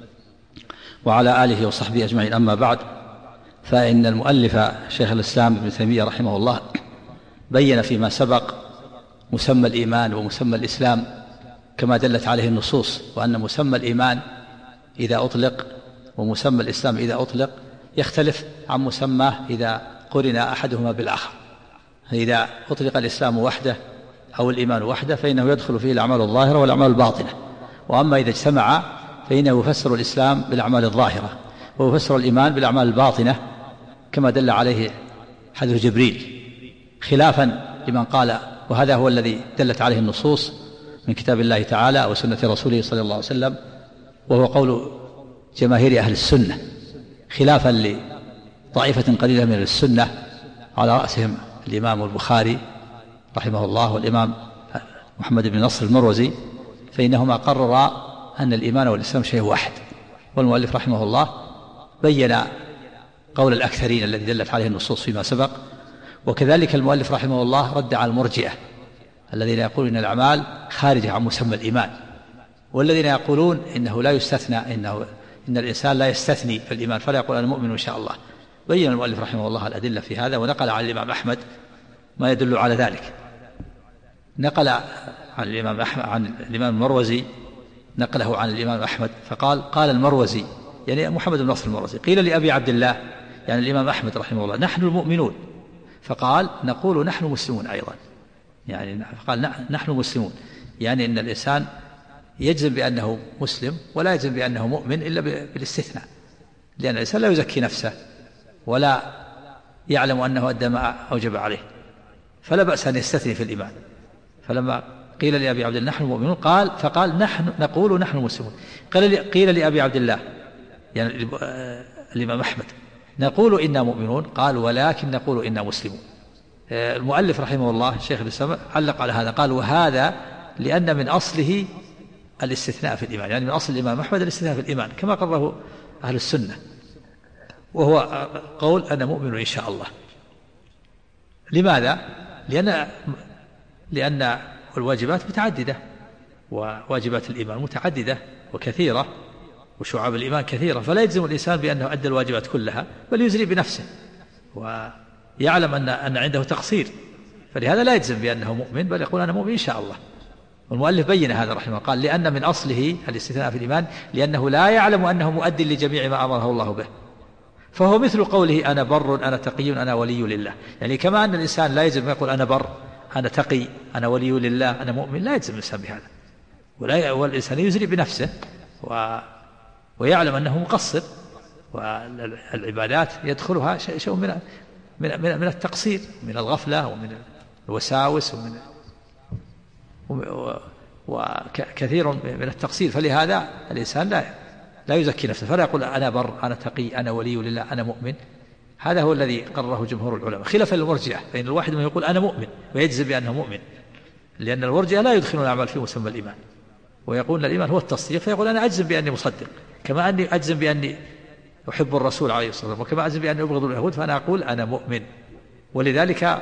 وعلى آله وصحبه أجمعين. أما بعد، فإن المؤلف شيخ الإسلام ابن تيمية رحمه الله بين فيما سبق مسمى الإيمان ومسمى الإسلام كما دلت عليه النصوص، وأن مسمى الإيمان إذا أطلق ومسمى الإسلام إذا أطلق يختلف عن مسماه إذا قرن أحدهما بالآخر. إذا أطلق الإسلام وحده أو الإيمان وحده فإنه يدخل فيه الأعمال الظاهرة والأعمال الباطنة، وأما إذا اجتمع فإنه يفسر الإسلام بالأعمال الظاهرة ويفسر الإيمان بالأعمال الباطنة كما دل عليه حديث جبريل، خلافا لمن قال، وهذا هو الذي دلت عليه النصوص من كتاب الله تعالى وسنة رسوله صلى الله عليه وسلم، وهو قول جماهير أهل السنة، خلافا لطائفة قليلة من السنة على رأسهم الإمام البخاري رحمه الله والإمام محمد بن نصر المروزي، فإنهما قررا أن الإيمان والإسلام شيء واحد. والمؤلف رحمه الله بين قول الأكثرين الذي دلت عليه النصوص فيما سبق. وكذلك المؤلف رحمه الله رد على المرجئة الذين يقولون إن الأعمال خارجة عن مسمى الإيمان، والذين يقولون إنه لا يستثنى، إن الإنسان لا يستثني في الإيمان فلا يقول أنا مؤمن إن شاء الله. بين المؤلف رحمه الله الأدلة في هذا، ونقل عن الإمام أحمد ما يدل على ذلك. نقل عن الإمام أحمد عن الإمام المروزي، نقله عن الإمام أحمد فقال قال المروزي، يعني محمد بن نصر المروزي، قيل لأبي عبد الله يعني الإمام أحمد رحمه الله نحن المؤمنون، فقال نقول نحن مسلمون أيضا، يعني قال نحن مسلمون، يعني أن الإنسان يجزم بأنه مسلم ولا يجزم بأنه مؤمن إلا بالاستثناء، لأن الإنسان لا يزكي نفسه ولا يعلم أنه أدى ما أوجب عليه، فلا بأس أن يستثني في الإيمان. فلما قيل لأبي عبد الله نحن مؤمنون فقال نحن نقول نحن مسلمون. قيل لأبي عبد الله يعني الإمام أحمد نقول إنا مؤمنون، قال ولكن نقول إنا مسلمون. المؤلف رحمه الله شيخ الإسلام علق على هذا، قال وهذا لأن من أصله الاستثناء في الإيمان، يعني من أصل الإمام أحمد الاستثناء في الإيمان كما قرره أهل السنة، وهو قول أنا مؤمن إن شاء الله. لماذا؟ لأن الواجبات متعددة، وواجبات الإيمان متعددة وكثيرة، وشعاب الإيمان كثيرة، فلا يجزم الإنسان بأنه أدى الواجبات كلها، بل يزري بنفسه ويعلم أن عنده تقصير، فلهذا لا يجزم بأنه مؤمن، بل يقول أنا مؤمن إن شاء الله. والمؤلف بين هذا رحمه الله، قال لأن من أصله الاستثناء في الإيمان لأنه لا يعلم أنه مؤد لجميع ما أمره الله به، فهو مثل قوله أنا بر أنا تقي أنا ولي لله، يعني كما أن الإنسان لا يجزم يقول أنا بر أنا تقي أنا ولي لله أنا مؤمن، لا يجزم الإنسان بهذا، والإنسان يزري بنفسه ويعلم أنه مقصر، والعبادات يدخلها شيء من التقصير، من الغفلة ومن الوساوس وكثير من التقصير، فلهذا الإنسان لا يزكي نفسه، فلا يقول أنا بر أنا تقي أنا ولي لله أنا مؤمن، هذا هو الذي قرره جمهور العلماء خلافا للمرجئة، فإن الواحد من يقول أنا مؤمن ويجزم بأنه مؤمن، لأن المرجئة لا يدخلون الأعمال في مسمى الإيمان، ويقول الإيمان هو التصديق، فيقول أنا أجزم بأني مصدق، كما أني أجزم بأني أحب الرسول عليه الصلاة والسلام، وكما أجزم بأني أبغض اليهود، فأنا أقول أنا مؤمن. ولذلك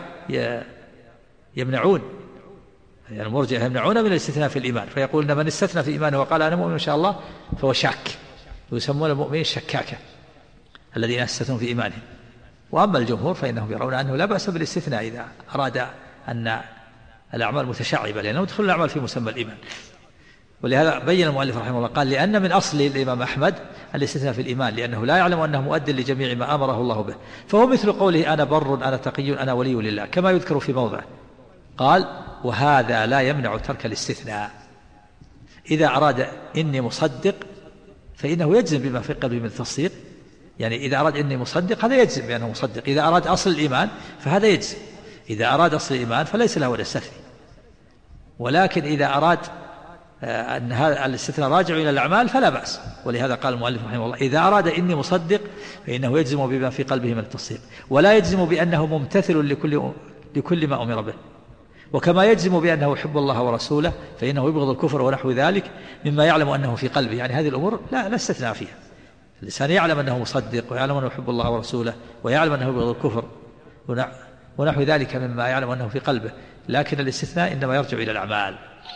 يمنعون، يعني المرجئة يمنعون من الاستثناء في الإيمان، فيقول إن من استثنى في إيمانه وقال أنا مؤمن إن شاء الله فهو شاك، ويسمون المؤمنين شكاكة الذين استثنوا في إيمانهم. وأما الجمهور فإنهم يرون أنه لا بأس بالاستثناء إذا أراد أن الأعمال متشعبة، لأنه يدخل الأعمال في مسمى الإيمان. ولهذا بين المؤلف رحمه الله قال لأن من أصل الإمام أحمد الاستثناء في الإيمان، لأنه لا يعلم أنه مؤد لجميع ما أمره الله به، فهو مثل قوله أنا بر أنا تقي أنا ولي لله، كما يذكر في موضع قال وهذا لا يمنع ترك الاستثناء. إذا أراد إني مصدق فإنه يجزم بما في قلبه من التصديق، يعني إذا أراد إني مصدق هذا يجزم بأنه مصدق، إذا أراد أصل الإيمان فهذا يجزم، إذا أراد أصل الإيمان فليس له ولا استثناء. ولكن إذا أراد أن هذا الاستثناء راجع إلى الأعمال فلا بأس. ولهذا قال المؤلف رحمه الله إذا أراد إني مصدق فإنه يجزم بما في قلبه من التصديق، ولا يجزم بأنه ممتثل لكل ما أمر به. وكما يجزم بأنه يحب الله ورسوله فإنه يبغض الكفر ونحو ذلك مما يعلم أنه في قلبه، يعني هذه الأمور لا استثناء فيها. الإنسان يعلم أنه مصدق ويعلم أنه يحب الله ورسوله ويعلم أنه يبغض الكفر ونحو ذلك مما يعلم أنه في قلبه، لكن الاستثناء إنما يرجع إلى الأعمال.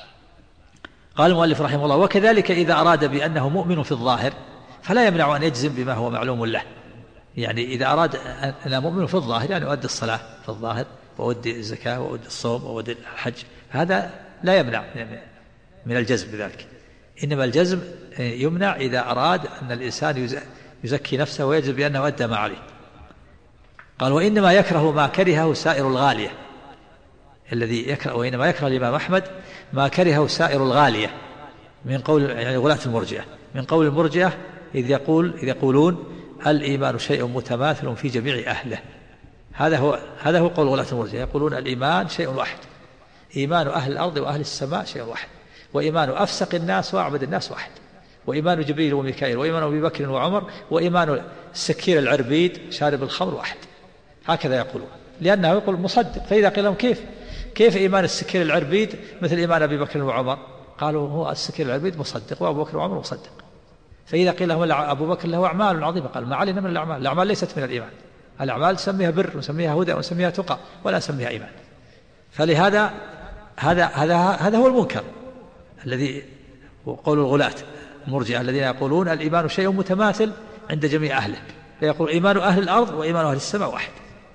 قال المؤلف رحمه الله وكذلك إذا أراد بأنه مؤمن في الظاهر فلا يمنع أن يجزم بما هو معلوم له، يعني إذا أراد أن مؤمن في الظاهر يعني أؤدي الصلاة في الظاهر وأؤدي الزكاة وأؤدي الصوم وأؤدي الحج، هذا لا يمنع من الجزم بذلك، إنما الجزم يمنع إذا أراد أن الإنسان يزكي نفسه ويجزم بأنه أدى ما عليه. قال وإنما يكره ما كرهه سائر الغالية، الذي يكره وإنما يكره الإمام أحمد ما كرهه سائر الغالية من قول يعني غلاة المرجئة، من قول المرجئة إذ يقولون الإيمان شيء متماثل في جميع أهله، هذا هو قول غلاة المرجئة، يقولون الإيمان شيء واحد، إيمان أهل الأرض وأهل السماء شيء واحد، وإيمان أفسق الناس وأعبد الناس واحد، وإيمان جبريل وميكائيل وإيمان أبي بكر وعمر وإيمان السكير العربيد شارب الخمر واحد، هكذا يقولون، لأنه يقول مصدق. فإذا قيل لهم كيف إيمان السكير العربيد مثل إيمان أبي بكر وعمر؟ قالوا هو السكير العربيد مصدق وأبو بكر وعمر مصدق. فإذا قيل لهم أبو بكر له أعمال عظيمة، قال ما علينا من الأعمال ليست من الإيمان، الأعمال نسميها بر ونسميها هدى ونسميها تقى ولا نسميها إيمان. فلهذا هذا هو المنكر الذي قول الغلاة المرجئة الذين يقولون الإيمان شيء متماثل عند جميع أهله، فيقول إيمان أهل الأرض وإيمان أهل السماء واحد،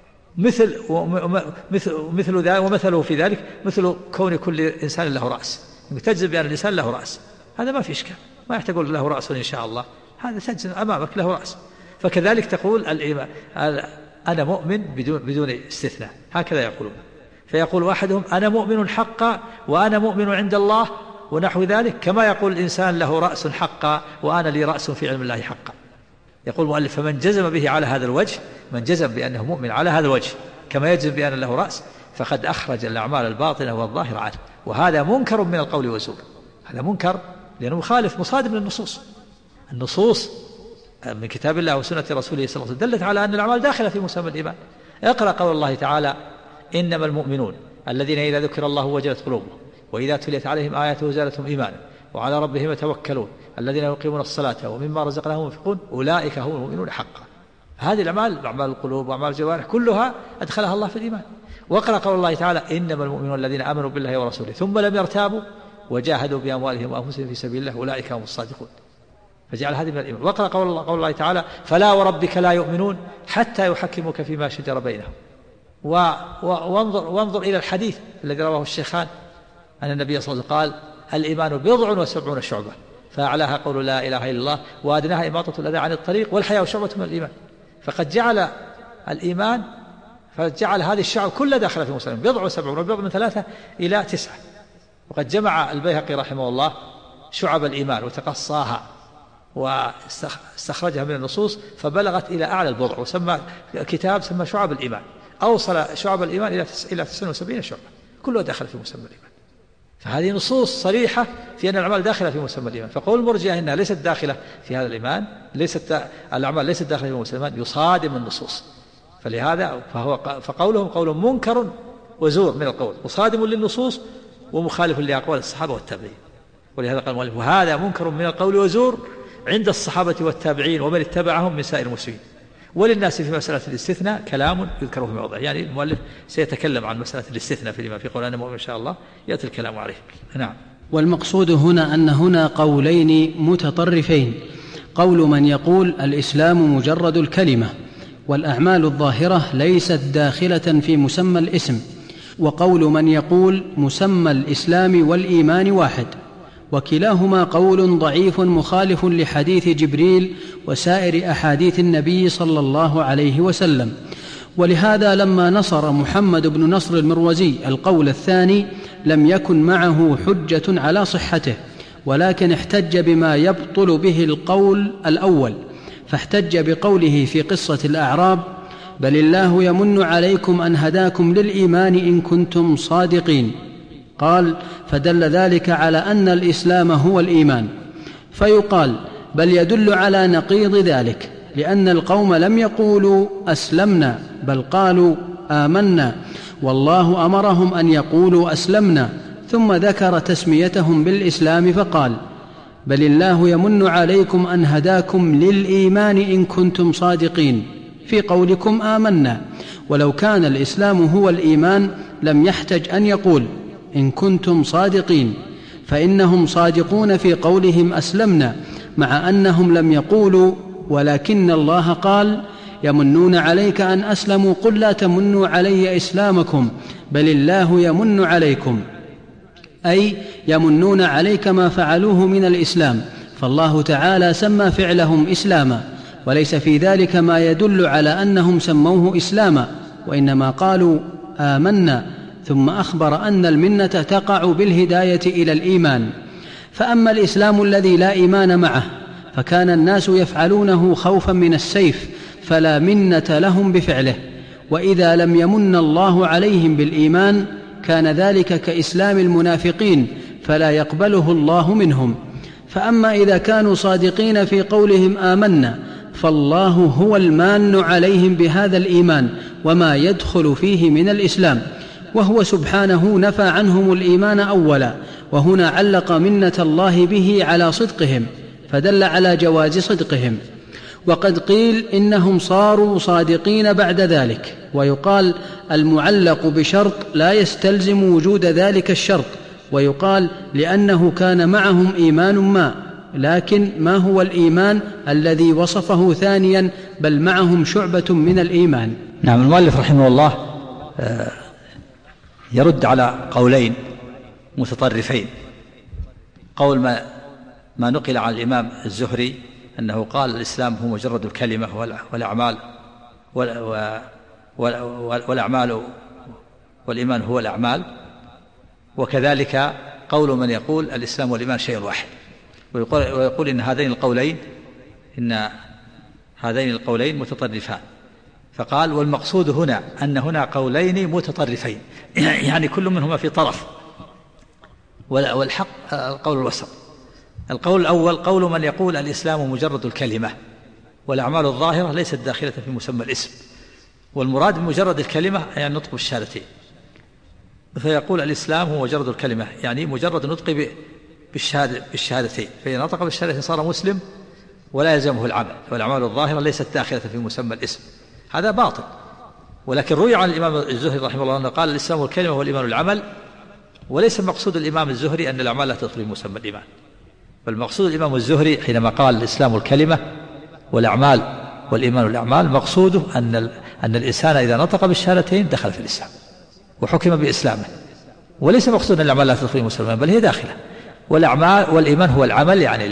مثل ذلك ومثله في ذلك مثل كون كل إنسان له رأس، تجزم بأن الإنسان له رأس، هذا ما في إشكال، ما يحتاج تقول له رأس إن شاء الله، هذا تجزم أمامك له رأس. فكذلك تقول الإيمان أنا مؤمن بدون استثناء، هكذا يقولون. فيقول أحدهم أنا مؤمن حقا وأنا مؤمن عند الله ونحو ذلك، كما يقول الإنسان له رأس حقا وأنا لي رأس في علم الله حقا. يقول المؤلف فمن جزم به على هذا الوجه، من جزم بأنه مؤمن على هذا الوجه كما يجزم بأن له رأس فقد أخرج الأعمال الباطنة والظاهر عنه، وهذا منكر من القول والزور، هذا منكر لأنه مخالف مصادم للنصوص. النصوص من كتاب الله وسنة رسوله صلى الله عليه وسلم دلت على أن الأعمال داخلة في مسمى الإيمان. اقرأ قول الله تعالى إنما المؤمنون الذين إذا ذكر الله وجلت قلوبهم وإذا تليت عليهم آياته زادتهم إيمانا وعلى ربهم يتوكلون الذين يقيمون الصلاة ومما رزقناهم ينفقون أولئك هم المؤمنون حقا. هذه الأعمال أعمال القلوب وأعمال الجوارح كلها أدخلها الله في الإيمان. واقرأ قول الله تعالى إنما المؤمنون الذين آمنوا بالله ورسوله ثم لم يرتابوا وجاهدوا بأموالهم وأنفسهم في سبيل الله أولئك هم الصادقون، فجعل هذه من الإيمان. واقرأ قول الله تعالى فلا وربك لا يؤمنون حتى يحكموك فيما شجر بينهم. وانظر إلى الحديث الذي رواه الشيخان أن النبي صلى الله عليه وسلم قال الإيمان 70 شعبة فأعلاها قول لا إله إلا الله وأدناها إماطة الأذى عن الطريق والحياء شعبة من الإيمان. فقد جعل الإيمان فجعل هذه الشعب كلها داخلة في مسلم 70 والبعض من 3 إلى 9. وقد جمع البيهقي رحمه الله شعب الإيمان وتقصاها واستخرجها من النصوص فبلغت إلى أعلى البضع، وسمى كتاب سمى شعب الإيمان، أوصل شعب الإيمان إلى 79 شعبة كلها داخل في مسمى الإيمان. فهذه نصوص صريحة في أن الأعمال داخلة في مسمى الإيمان. فقول المرجئة إنها ليست داخلة في هذا الإيمان، الأعمال ليست داخلة في مسمى الإيمان يصادم النصوص، فلهذا فقوله قول منكر وزور من القول مصادم للنصوص ومخالف لأقوال الصحابة والتابعين. ولهذا قال المؤلف وهذا منكر من القول وزور عند الصحابة والتابعين ومن اتبعهم من سائر المسلمين. وللناس في مسألة الاستثناء كلام يذكره في موضع، يعني المؤلف سيتكلم عن مسألة الاستثناء فيما في قول مؤمن إن شاء الله يأتي الكلام عليه. نعم. والمقصود هنا أن هنا قولين متطرفين: قول من يقول الإسلام مجرد الكلمة والأعمال الظاهرة ليست داخلة في مسمى الاسم، وقول من يقول مسمى الإسلام والإيمان واحد، وكلاهما قول ضعيف مخالف لحديث جبريل وسائر أحاديث النبي صلى الله عليه وسلم. ولهذا لما نصر محمد بن نصر المروزي القول الثاني لم يكن معه حجة على صحته، ولكن احتج بما يبطل به القول الأول، فاحتج بقوله في قصة الأعراب: بل الله يمن عليكم أن هداكم للإيمان إن كنتم صادقين. قال: فدل ذلك على أن الإسلام هو الإيمان. فيقال: بل يدل على نقيض ذلك، لأن القوم لم يقولوا أسلمنا بل قالوا آمنا، والله أمرهم أن يقولوا أسلمنا، ثم ذكر تسميتهم بالإسلام فقال: بل الله يمن عليكم أن هداكم للإيمان إن كنتم صادقين في قولكم آمنا. ولو كان الإسلام هو الإيمان لم يحتج أن يقول إن كنتم صادقين، فإنهم صادقون في قولهم أسلمنا، مع أنهم لم يقولوا، ولكن الله قال: يمنون عليك أن أسلموا قل لا تمنوا علي إسلامكم بل الله يمن عليكم، أي يمنون عليك ما فعلوه من الإسلام، فالله تعالى سمى فعلهم إسلاما، وليس في ذلك ما يدل على أنهم سموه إسلاما، وإنما قالوا آمنا، ثم أخبر أن المنة تقع بالهداية إلى الإيمان. فأما الإسلام الذي لا إيمان معه فكان الناس يفعلونه خوفا من السيف، فلا منة لهم بفعله، وإذا لم يمن الله عليهم بالإيمان كان ذلك كإسلام المنافقين فلا يقبله الله منهم. فأما إذا كانوا صادقين في قولهم آمنا فالله هو المان عليهم بهذا الإيمان وما يدخل فيه من الإسلام، وهو سبحانه نفى عنهم الإيمان أولا، وهنا علق منة الله به على صدقهم فدل على جواز صدقهم. وقد قيل إنهم صاروا صادقين بعد ذلك، ويقال المعلق بشرط لا يستلزم وجود ذلك الشرط، ويقال لأنه كان معهم إيمان ما، لكن ما هو الإيمان الذي وصفه ثانيا، بل معهم شعبة من الإيمان. نعم. المؤلف رحمه الله يرد على قولين متطرفين: قول ما نقل عن الإمام الزهري أنه قال الإسلام هو مجرد الكلمة والأعمال والإيمان هو الأعمال، وكذلك قول من يقول الإسلام والإيمان شيء واحد، ويقول إن هذين القولين متطرفان. فقال: والمقصود هنا أن هنا قولين متطرفين، يعني كل منهما في طرف، والحق القول الوسط. القول الأول قول من يقول الإسلام مجرد الكلمة والأعمال الظاهرة ليست داخلة في مسمى الاسم، والمراد بمجرد الكلمة يعني نطق بالشهادتين، فيقول الإسلام هو مجرد الكلمة يعني مجرد النطق بالشهادتين، فإذا نطق بالشهادتين صار مسلم ولا يلزمه العمل، والأعمال الظاهرة ليست داخلة في مسمى الاسم. هذا باطل. ولكن روي عن الإمام الزهري رحمه الله أنه قال الإسلام والكلمة والإيمان العمل، وليس مقصود الإمام الزهري أن الأعمال لا تدخل في مسمى الإيمان، بل مقصود الإمام الزهري حينما قال الإسلام الكلمة والأعمال والإيمان الأعمال مقصوده أن الإنسان إذا نطق بالشهادتين دخل في الإسلام وحكم بإسلامه، وليس مقصود أن الأعمال لا تدخل في مسمى الإيمان بل هي داخلة. والإيمان هو العمل، يعني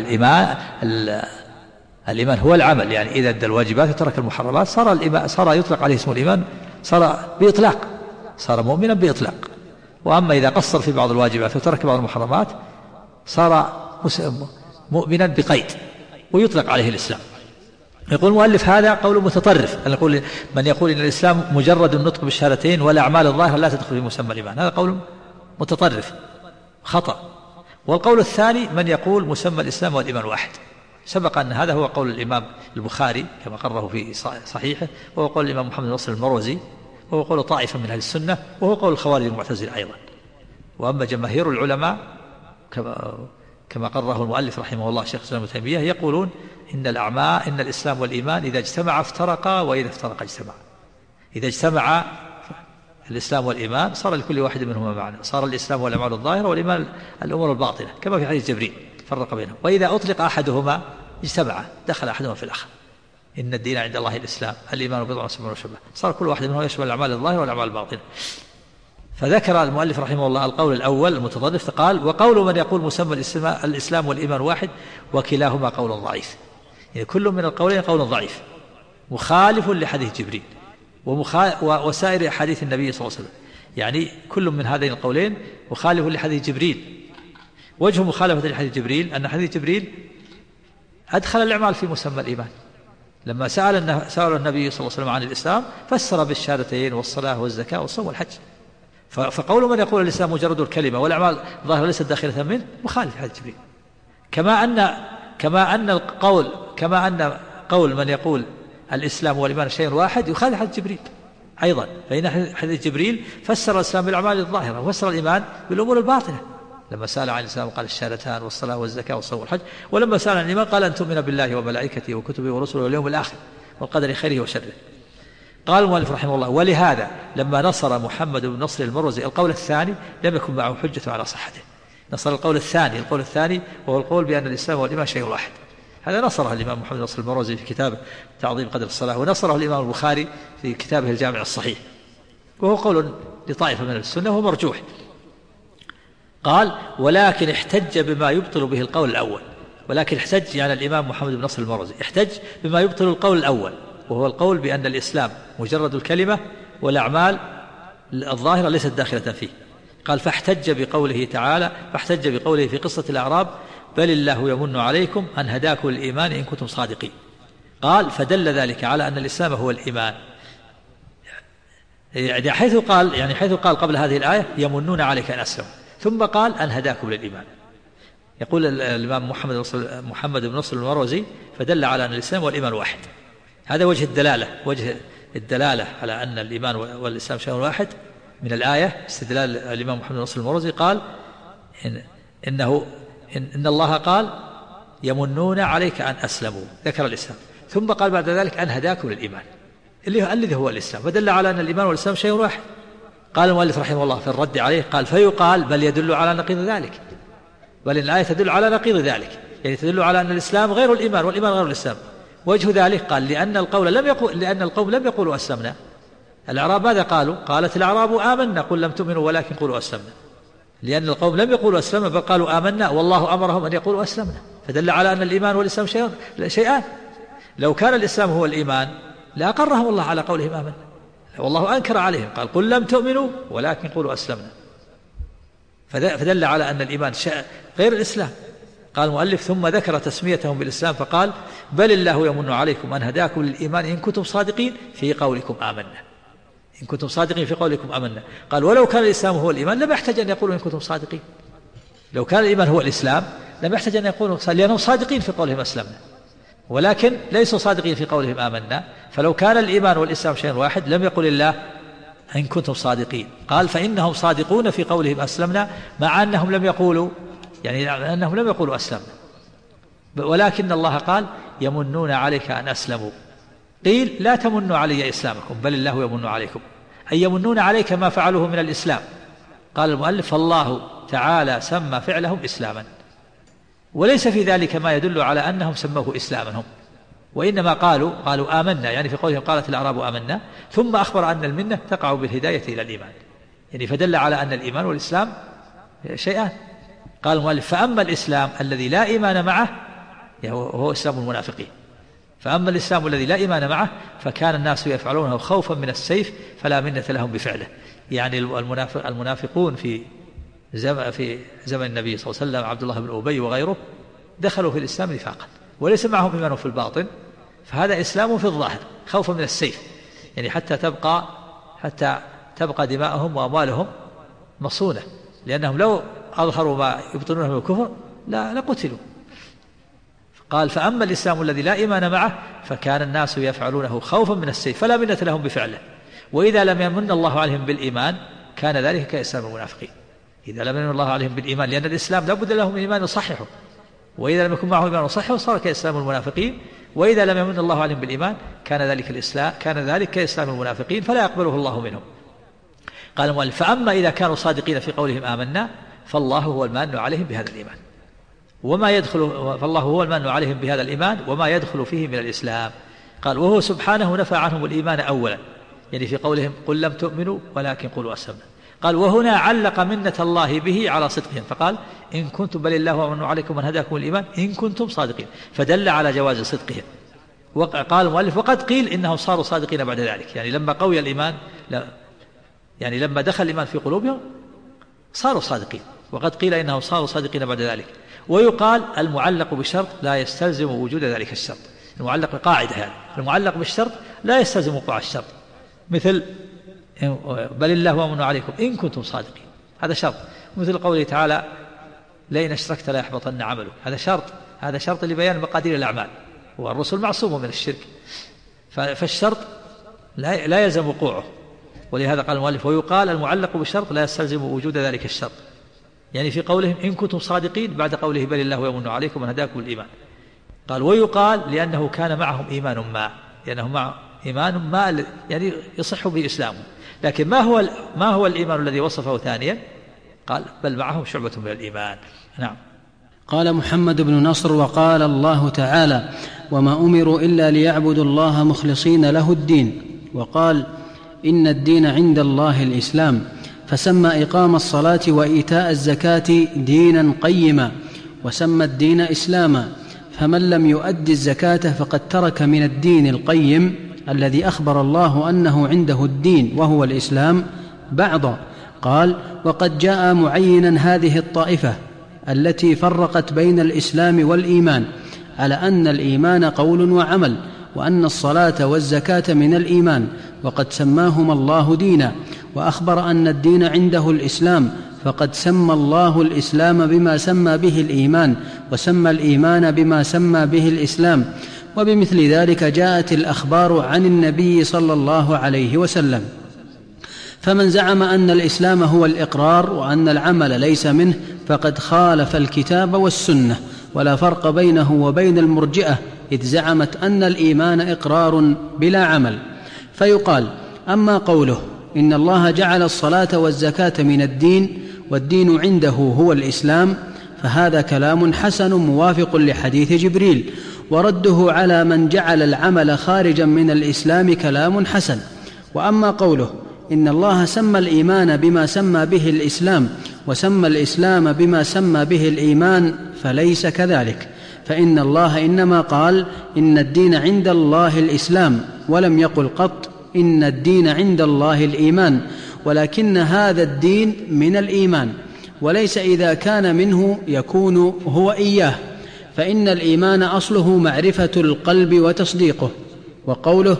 الإيمان هو العمل، يعني إذا أدى الواجبات وترك المحرمات صار يطلق عليه اسم الإيمان، صار بإطلاق، صار مؤمنا بإطلاق. وأما إذا قصر في بعض الواجبات وترك بعض المحرمات صار مؤمنا بقيد ويطلق عليه الإسلام. يقول المؤلف هذا قول متطرف، من يقول إن الإسلام مجرد النطق بالشهادتين والأعمال الظاهرة لا تدخل في مسمى الإيمان، هذا قول متطرف خطأ. والقول الثاني من يقول مسمى الإسلام والإيمان واحد، سبق أن هذا هو قول الإمام البخاري كما قرره في صحيحه، وهو قول الإمام محمد بن نصر المروزي، وهو قول طائفة من أهل السنة، وهو قول الخوارج المعتزلة أيضا. وأما جماهير العلماء كما قرره المؤلف رحمه الله شيخ الإسلام ابن تيمية يقولون إن الإسلام والإيمان إذا اجتمع افترقا، وإذا افترقا اجتمعا. إذا اجتمع الإسلام والإيمان صار لكل واحد منهما معنى، صار الإسلام والأعمال الظاهرة، والإيمان الأمور الباطنة، كما في حديث جبريل فرق بينهم. وإذا أطلق أحدهما اجتمع، دخل أحدهما في الآخر. إن الدين عند الله الإسلام، الإيمان بضع وسبعون وشبه، صار كل واحد منهم يشمل الأعمال الظاهرة والأعمال الباطنة. فذكر المؤلف رحمه الله القول الأول المتضرف، قال: وقول من يقول مسمى الإسلام والإيمان واحد وكلاهما قول ضعيف. يعني كل من القولين قول ضعيف مخالف لحديث جبريل وسائر أحاديث النبي صلى الله عليه وسلم. يعني كل من هذين القولين مخالف لحديث جبريل. وجه مخالفة لحديث جبريل أن حديث جبريل أدخل الأعمال في مسمى الإيمان. لما سأل النبي صلى الله عليه وسلم عن الإسلام فسر بالشهادتين والصلاة والزكاة والصوم والحج. فقول من يقول الإسلام مجرد الكلمة والأعمال ظاهرة ليست داخلة منه مخالف حديث جبريل. كما أن قول من يقول الإسلام والإيمان شيء واحد يخالف حديث جبريل أيضا، فإن حديث جبريل فسر الإسلام بالأعمال الظاهرة وفسر الإيمان بالأمور الباطنة. لما سأل عن الإسلام قال الشهادتان والصلاة والزكاة والصوم والحج، ولما سأل عن الإيمان قال أن تؤمن بالله وملائكته وكتبه ورسله واليوم الآخر والقدر خيره وشره. قال المؤلف رحمه الله: ولهذا لما نصر محمد بن نصر المروزي القول الثاني لم يكن معه حجة على صحته. نصر القول الثاني وهو القول بأن الإسلام والإيمان شيء واحد. هذا نصره الإمام محمد بن نصر المروزي في كتابه تعظيم قدر الصلاة، ونصره الإمام البخاري في كتابه الجامع الصحيح، وهو قول لطائفة من السنة وهو مرجوح. قال: ولكن احتج بما يبطل به القول الأول. ولكن احتج يعني الإمام محمد بن نصر المروزي احتج بما يبطل القول الأول، وهو القول بأن الإسلام مجرد الكلمة والأعمال الظاهرة ليست داخلة فيه. قال: فاحتج بقوله في قصة الأعراب: بل الله يمن عليكم أن هداكم للإيمان إن كنتم صادقين. قال: فدل ذلك على أن الإسلام هو الإيمان. يعني حيث قال قبل هذه الآية يمنون عليك أن أسلموا، ثم قال أن هداكم للإيمان. يقول الإمام محمد بن نصر المروزي: فدل على أن الإسلام والإيمان واحد. هذا وجه الدلالة على أن الإيمان والإسلام شيء واحد من الآية. استدلال الإمام محمد بن نصر المروزي قال إن الله قال يمنون عليك أن أسلموا، ذكر الإسلام، ثم قال بعد ذلك أن هداكم للإيمان الذي هو الإسلام، فدل على أن الإيمان والإسلام شيء واحد. قال المؤلف رحمه الله في الرد عليه: قال: فيقال بل يدل على نقيض ذلك، بل الآية تدل على نقيض ذلك، يعني تدل على أن الإسلام غير الإيمان والإيمان غير الإسلام. وجه ذلك قال: لأن القوم لم يقولوا أسلمنا. الأعراب ماذا قالوا؟ قالت الأعراب آمنا قل لم تؤمنوا ولكن قولوا أسلمنا. لأن القوم لم يقولوا أسلمنا بل قالوا آمنا، والله أمرهم أن يقولوا أسلمنا، فدل على أن الإيمان والإسلام شيئان. لو كان الإسلام هو الإيمان لأقرهم الله على قولهم آمنا، والله أنكر عليهم قال: قل لم تؤمنوا ولكن قولوا أسلمنا، فدل على أن الإيمان غير الإسلام. قال المؤلف: ثم ذكر تسميتهم بالإسلام فقال: بل الله يمن عليكم أن هداكم للإيمان إن كنتم صادقين في قولكم آمنا. إن كنتم صادقين في قولكم آمنا. قال: ولو كان الإسلام هو الإيمان لم يحتاج أن يقولوا إن كنتم صادقين. لو كان الإيمان هو الإسلام لم يحتاج أن يقولوا، لأنهم صادقين في قولهم أسلمنا، ولكن ليسوا صادقين في قولهم آمنا. فلو كان الإيمان والإسلام شيء واحد لم يقل الله إن كنتم صادقين. قال: فإنهم صادقون في قولهم أسلمنا، مع أنهم لم يقولوا أسلمنا، ولكن الله قال: يمنون عليك أن أسلموا. قيل: لا تمنوا علي إسلامكم بل الله يمن عليكم، أي يمنون عليك ما فعلوه من الإسلام. قال المؤلف: فالله تعالى سمى فعلهم إسلاما، وليس في ذلك ما يدل على أنهم سموه إسلاما هم، وإنما قالوا آمنا، يعني في قولهم قالت الأعراب آمنا، ثم أخبر أن المنة تقع بالهداية إلى الإيمان، يعني فدل على أن الإيمان والإسلام شيئان. قال المؤلف: فأما الإسلام الذي لا إيمان معه هو إسلام المنافقين. فأما الإسلام الذي لا إيمان معه فكان الناس يفعلونه خوفا من السيف فلا منة لهم بفعله. يعني المنافقون في زمن النبي صلى الله عليه وسلم، عبد الله بن أبي وغيره، دخلوا في الإسلام نفاقا وليس معهم إيمان في الباطن، فهذا إسلام في الظاهر خوفا من السيف، يعني حتى تبقى دماءهم وأموالهم مصونة، لأنهم لو أظهروا ما يبطنونه من الكفر لا قتلوا. قال فأما الإسلام الذي لا إيمان معه فكان الناس يفعلونه خوفا من السيف فلا منة لهم بفعله، وإذا لم يمن الله عليهم بالإيمان كان ذلك كإسلام المنافقين. إذا لم يمن الله عليهم بالإيمان، لأن الإسلام لا بد لهم إيمان يصححه، وإذا لم يكن معه إيمان يصححه صار كإسلام المنافقين، وإذا لم يمن الله عليهم بالإيمان كان ذلك كإسلام المنافقين فلا يقبله الله منهم. قال المؤلف فأما إذا كانوا صادقين في قولهم آمنا فالله هو المان عليهم بهذا الإيمان فالله هو المان عليهم بهذا الإيمان وما يدخل فيه من الإسلام. قال وهو سبحانه نفى عنهم الإيمان أولا، يعني في قولهم قل لم تؤمنوا ولكن قولوا أسلمنا. قال وهنا علق منة الله به على صدقهم فقال إن كنتم بل الله ومن عليكم من هداكم الإيمان إن كنتم صادقين، فدل على جواز صدقهم. قال المؤلف وقد قيل إنهم صاروا صادقين بعد ذلك، يعني لما قوي الإيمان لما دخل الإيمان في قلوبهم صاروا صادقين، وقد قيل إنهم صاروا صادقين بعد ذلك. ويقال المعلق بشرط لا يستلزم وجود ذلك الشرط، المعلق قاعدة يعني المعلق بالشرط لا يستلزم وقوع الشرط، مثل بل الله ومن عليكم إن كنتم صادقين، هذا شرط، مثل قوله تعالى لئن أشركت لا يحبطن عملك، هذا شرط لبيان مقادير الأعمال، والرسل معصوم من الشرك، فالشرط لا يلزم وقوعه. ولهذا قال المؤلف ويقال المعلق بالشرط لا يستلزم وجود ذلك الشرط، يعني في قولهم إن كنتم صادقين بعد قوله بل الله يمن عليكم من هداكم الإيمان. قال ويقال لأنه كان معهم إيمان ما يعني يصح به إسلامه، لكن ما هو الإيمان الذي وصفه ثانيا؟ قال بل معهم شعبة من الإيمان. نعم. قال محمد بن نصر وقال الله تعالى وما أمروا إلا ليعبدوا الله مخلصين له الدين، وقال إن الدين عند الله الإسلام، فسمى إقام الصلاة وإيتاء الزكاة دينا قيما، وسمى الدين إسلاما، فمن لم يؤد الزكاة فقد ترك من الدين القيم الذي أخبر الله أنه عنده الدين وهو الإسلام بعضا. قال وقد جاء معينا هذه الطائفة التي فرقت بين الإسلام والإيمان على أن الإيمان قول وعمل، وأن الصلاة والزكاة من الإيمان، وقد سماهما الله دينا، وأخبر أن الدين عنده الإسلام، فقد سمى الله الإسلام بما سمى به الإيمان، وسمى الإيمان بما سمى به الإسلام. وبمثل ذلك جاءت الأخبار عن النبي صلى الله عليه وسلم. فمن زعم أن الإسلام هو الإقرار وأن العمل ليس منه فقد خالف الكتاب والسنة، ولا فرق بينه وبين المرجئة إذ زعمت أن الإيمان إقرار بلا عمل. فيقال أما قوله إن الله جعل الصلاة والزكاة من الدين والدين عنده هو الإسلام، فهذا كلام حسن موافق لحديث جبريل، ورده على من جعل العمل خارجا من الإسلام كلام حسن. وأما قوله إن الله سمى الإيمان بما سمى به الإسلام وسمى الإسلام بما سمى به الإيمان فليس كذلك، فإن الله إنما قال إن الدين عند الله الإسلام، ولم يقل قط إن الدين عند الله الإيمان، ولكن هذا الدين من الإيمان، وليس إذا كان منه يكون هو إياه، فإن الإيمان أصله معرفة القلب وتصديقه وقوله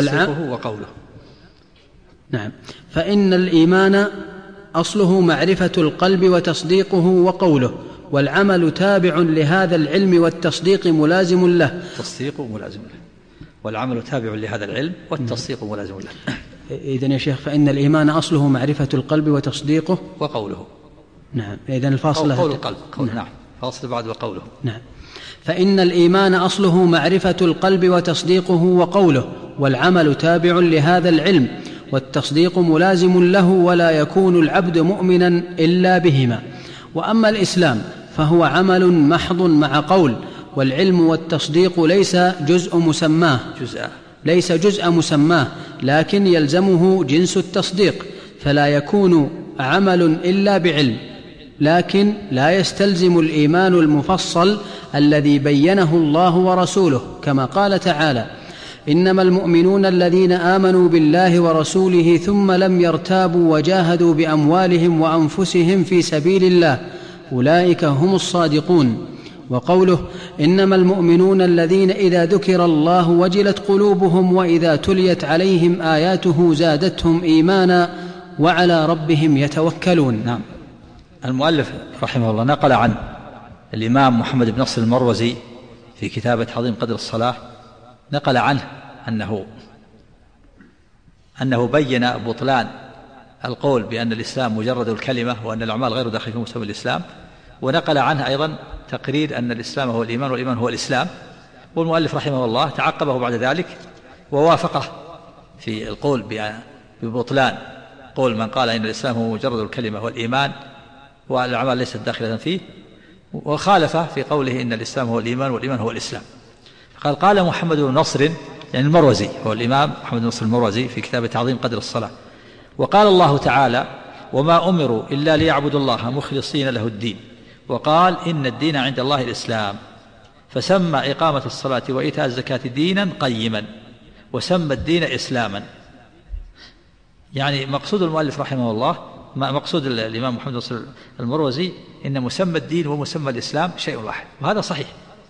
نعم، فإن الإيمان أصله معرفة القلب وتصديقه وقوله، والعمل تابع لهذا العلم والتصديق ملازم له. والعمل تابع لهذا العلم والتصديق ملازم له. إذن يا شيخ فإن الإيمان أصله معرفة القلب وتصديقه وقوله. نعم. إذن الفاصلة قول القلب. نعم. فاصل بعد وقوله. نعم. فإن الإيمان أصله معرفة القلب وتصديقه وقوله، والعمل تابع لهذا العلم والتصديق ملازم له، ولا يكون العبد مؤمنا إلا بهما. وأما الإسلام فهو عمل محض مع قول، والعلم والتصديق ليس جزء مسماه، لكن يلزمه جنس التصديق، فلا يكون عمل إلا بعلم، لكن لا يستلزم الإيمان المفصل الذي بينه الله ورسوله، كما قال تعالى إنما المؤمنون الذين آمنوا بالله ورسوله ثم لم يرتابوا وجاهدوا بأموالهم وأنفسهم في سبيل الله أولئك هم الصادقون. وقوله إنما المؤمنون الذين إذا ذكر الله وجلت قلوبهم وإذا تليت عليهم آياته زادتهم إيمانا وعلى ربهم يتوكلون. نعم. المؤلف رحمه الله نقل عن الإمام محمد بن نصر المروزي في كتاب تعظيم قدر الصلاة نقل عنه أنه بين بطلان القول بأن الإسلام مجرد الكلمة وأن الأعمال غير داخل في مسمى الإسلام، ونقل عنه أيضا تقرير أن الإسلام هو الإيمان والإيمان هو الإسلام. والمؤلف رحمه الله تعقبه بعد ذلك ووافقه في القول ببطلان قول من قال إن الإسلام هو مجرد الكلمة والإيمان والأعمال ليست داخلة فيه، وخالفه في قوله إن الإسلام هو الإيمان والإيمان هو الإسلام. قال محمد بن نصر يعني المروزي، هو الإمام محمد بن نصر المروزي في كتاب تعظيم قدر الصلاة، وقال الله تعالى وما أمروا إلا ليعبدوا الله مخلصين له الدين، وقال إن الدين عند الله الإسلام، فسمى إقامة الصلاة وإيتاء الزكاة دينا قيما، وسمى الدين إسلاما. يعني مقصود المؤلف رحمه الله، مقصود الإمام محمد بن نصر المروزي إن مسمى الدين ومسمى الإسلام شيء واحد، وهذا صحيح.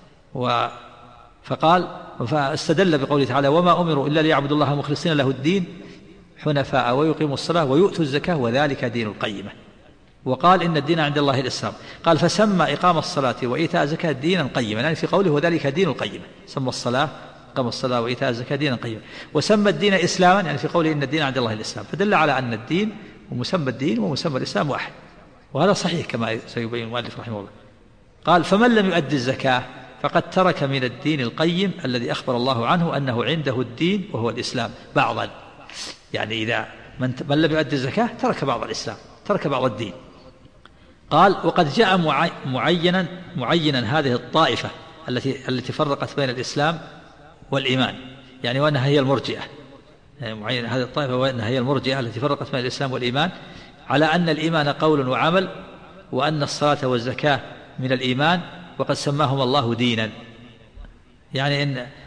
فاستدل بقوله تعالى وما أمروا إلا ليعبدوا الله مخلصين له الدين حنفاء ويقيموا الصلاة ويؤتوا الزكاة وذلك دين القيمة، وقال إن الدين عند الله الإسلام، قال فسمى إقام الصلاة وإيتاء الزكاة دينا قيما، يعني في قوله وذلك دين القيمة، سمى الصلاة إقام الصلاة وإيتاء الزكاة دينا قيما، وسمى الدين إسلاما، يعني في قوله إن الدين عند الله الإسلام، فدل على أن الدين ومسمى الدين ومسمى الإسلام واحد، وهذا صحيح كما سيبين المؤلف رحمه الله. قال فمن لم يؤدي الزكاة فقد ترك من الدين القيم الذي أخبر الله عنه أنه عنده الدين وهو الإسلام بعضا، يعني إذا من لم يؤدي الزكاة ترك بعض الإسلام، ترك بعض الدين. قال وقد جاء معينا هذه الطائفة التي فرقت بين الإسلام والإيمان، يعني وأنها هي المرجئة، يعني معين هذه الطائفة وأنها هي المرجئة التي فرقت بين الإسلام والإيمان، على أن الإيمان قول وعمل، وأن الصلاة والزكاة من الإيمان، وقد سماهم الله دينا. يعني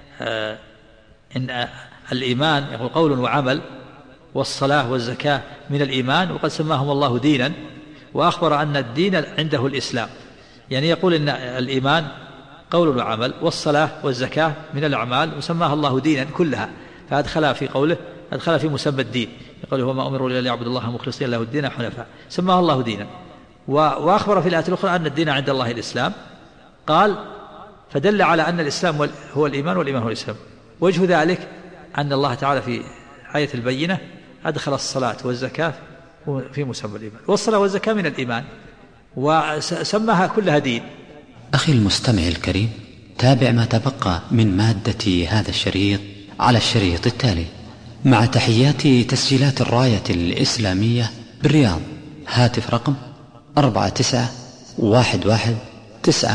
إن الإيمان يقول قول وعمل، والصلاة والزكاة من الإيمان، وقد سماهم الله دينا، وأخبر أن الدين عنده الإسلام. يعني يقول إن الإيمان قول وعمل، والصلاة والزكاة من الأعمال، وسماها الله دينا كلها، فأدخلها في قوله، أدخلها في مسمى الدين، يقول وما أمروا إلا ليعبدوا الله مخلصين له الدين حنفاء، سماها الله دينا. وأخبر في الآية الأخرى أن الدين عند الله الإسلام، قال فدل على أن الإسلام هو الإيمان والإيمان هو الإسلام. وجه ذلك أن الله تعالى في آية البينة أدخل الصلاة والزكاة في مسمى الإيمان، والصلاة والزكاة من الإيمان، وسماها كلها دين. أخي المستمع الكريم، تابع ما تبقى من مادة هذا الشريط على الشريط التالي، مع تحيات تسجيلات الراية الإسلامية بالرياض، هاتف رقم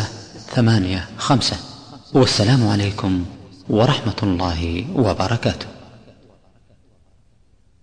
49111985. والسلام عليكم ورحمة الله وبركاته.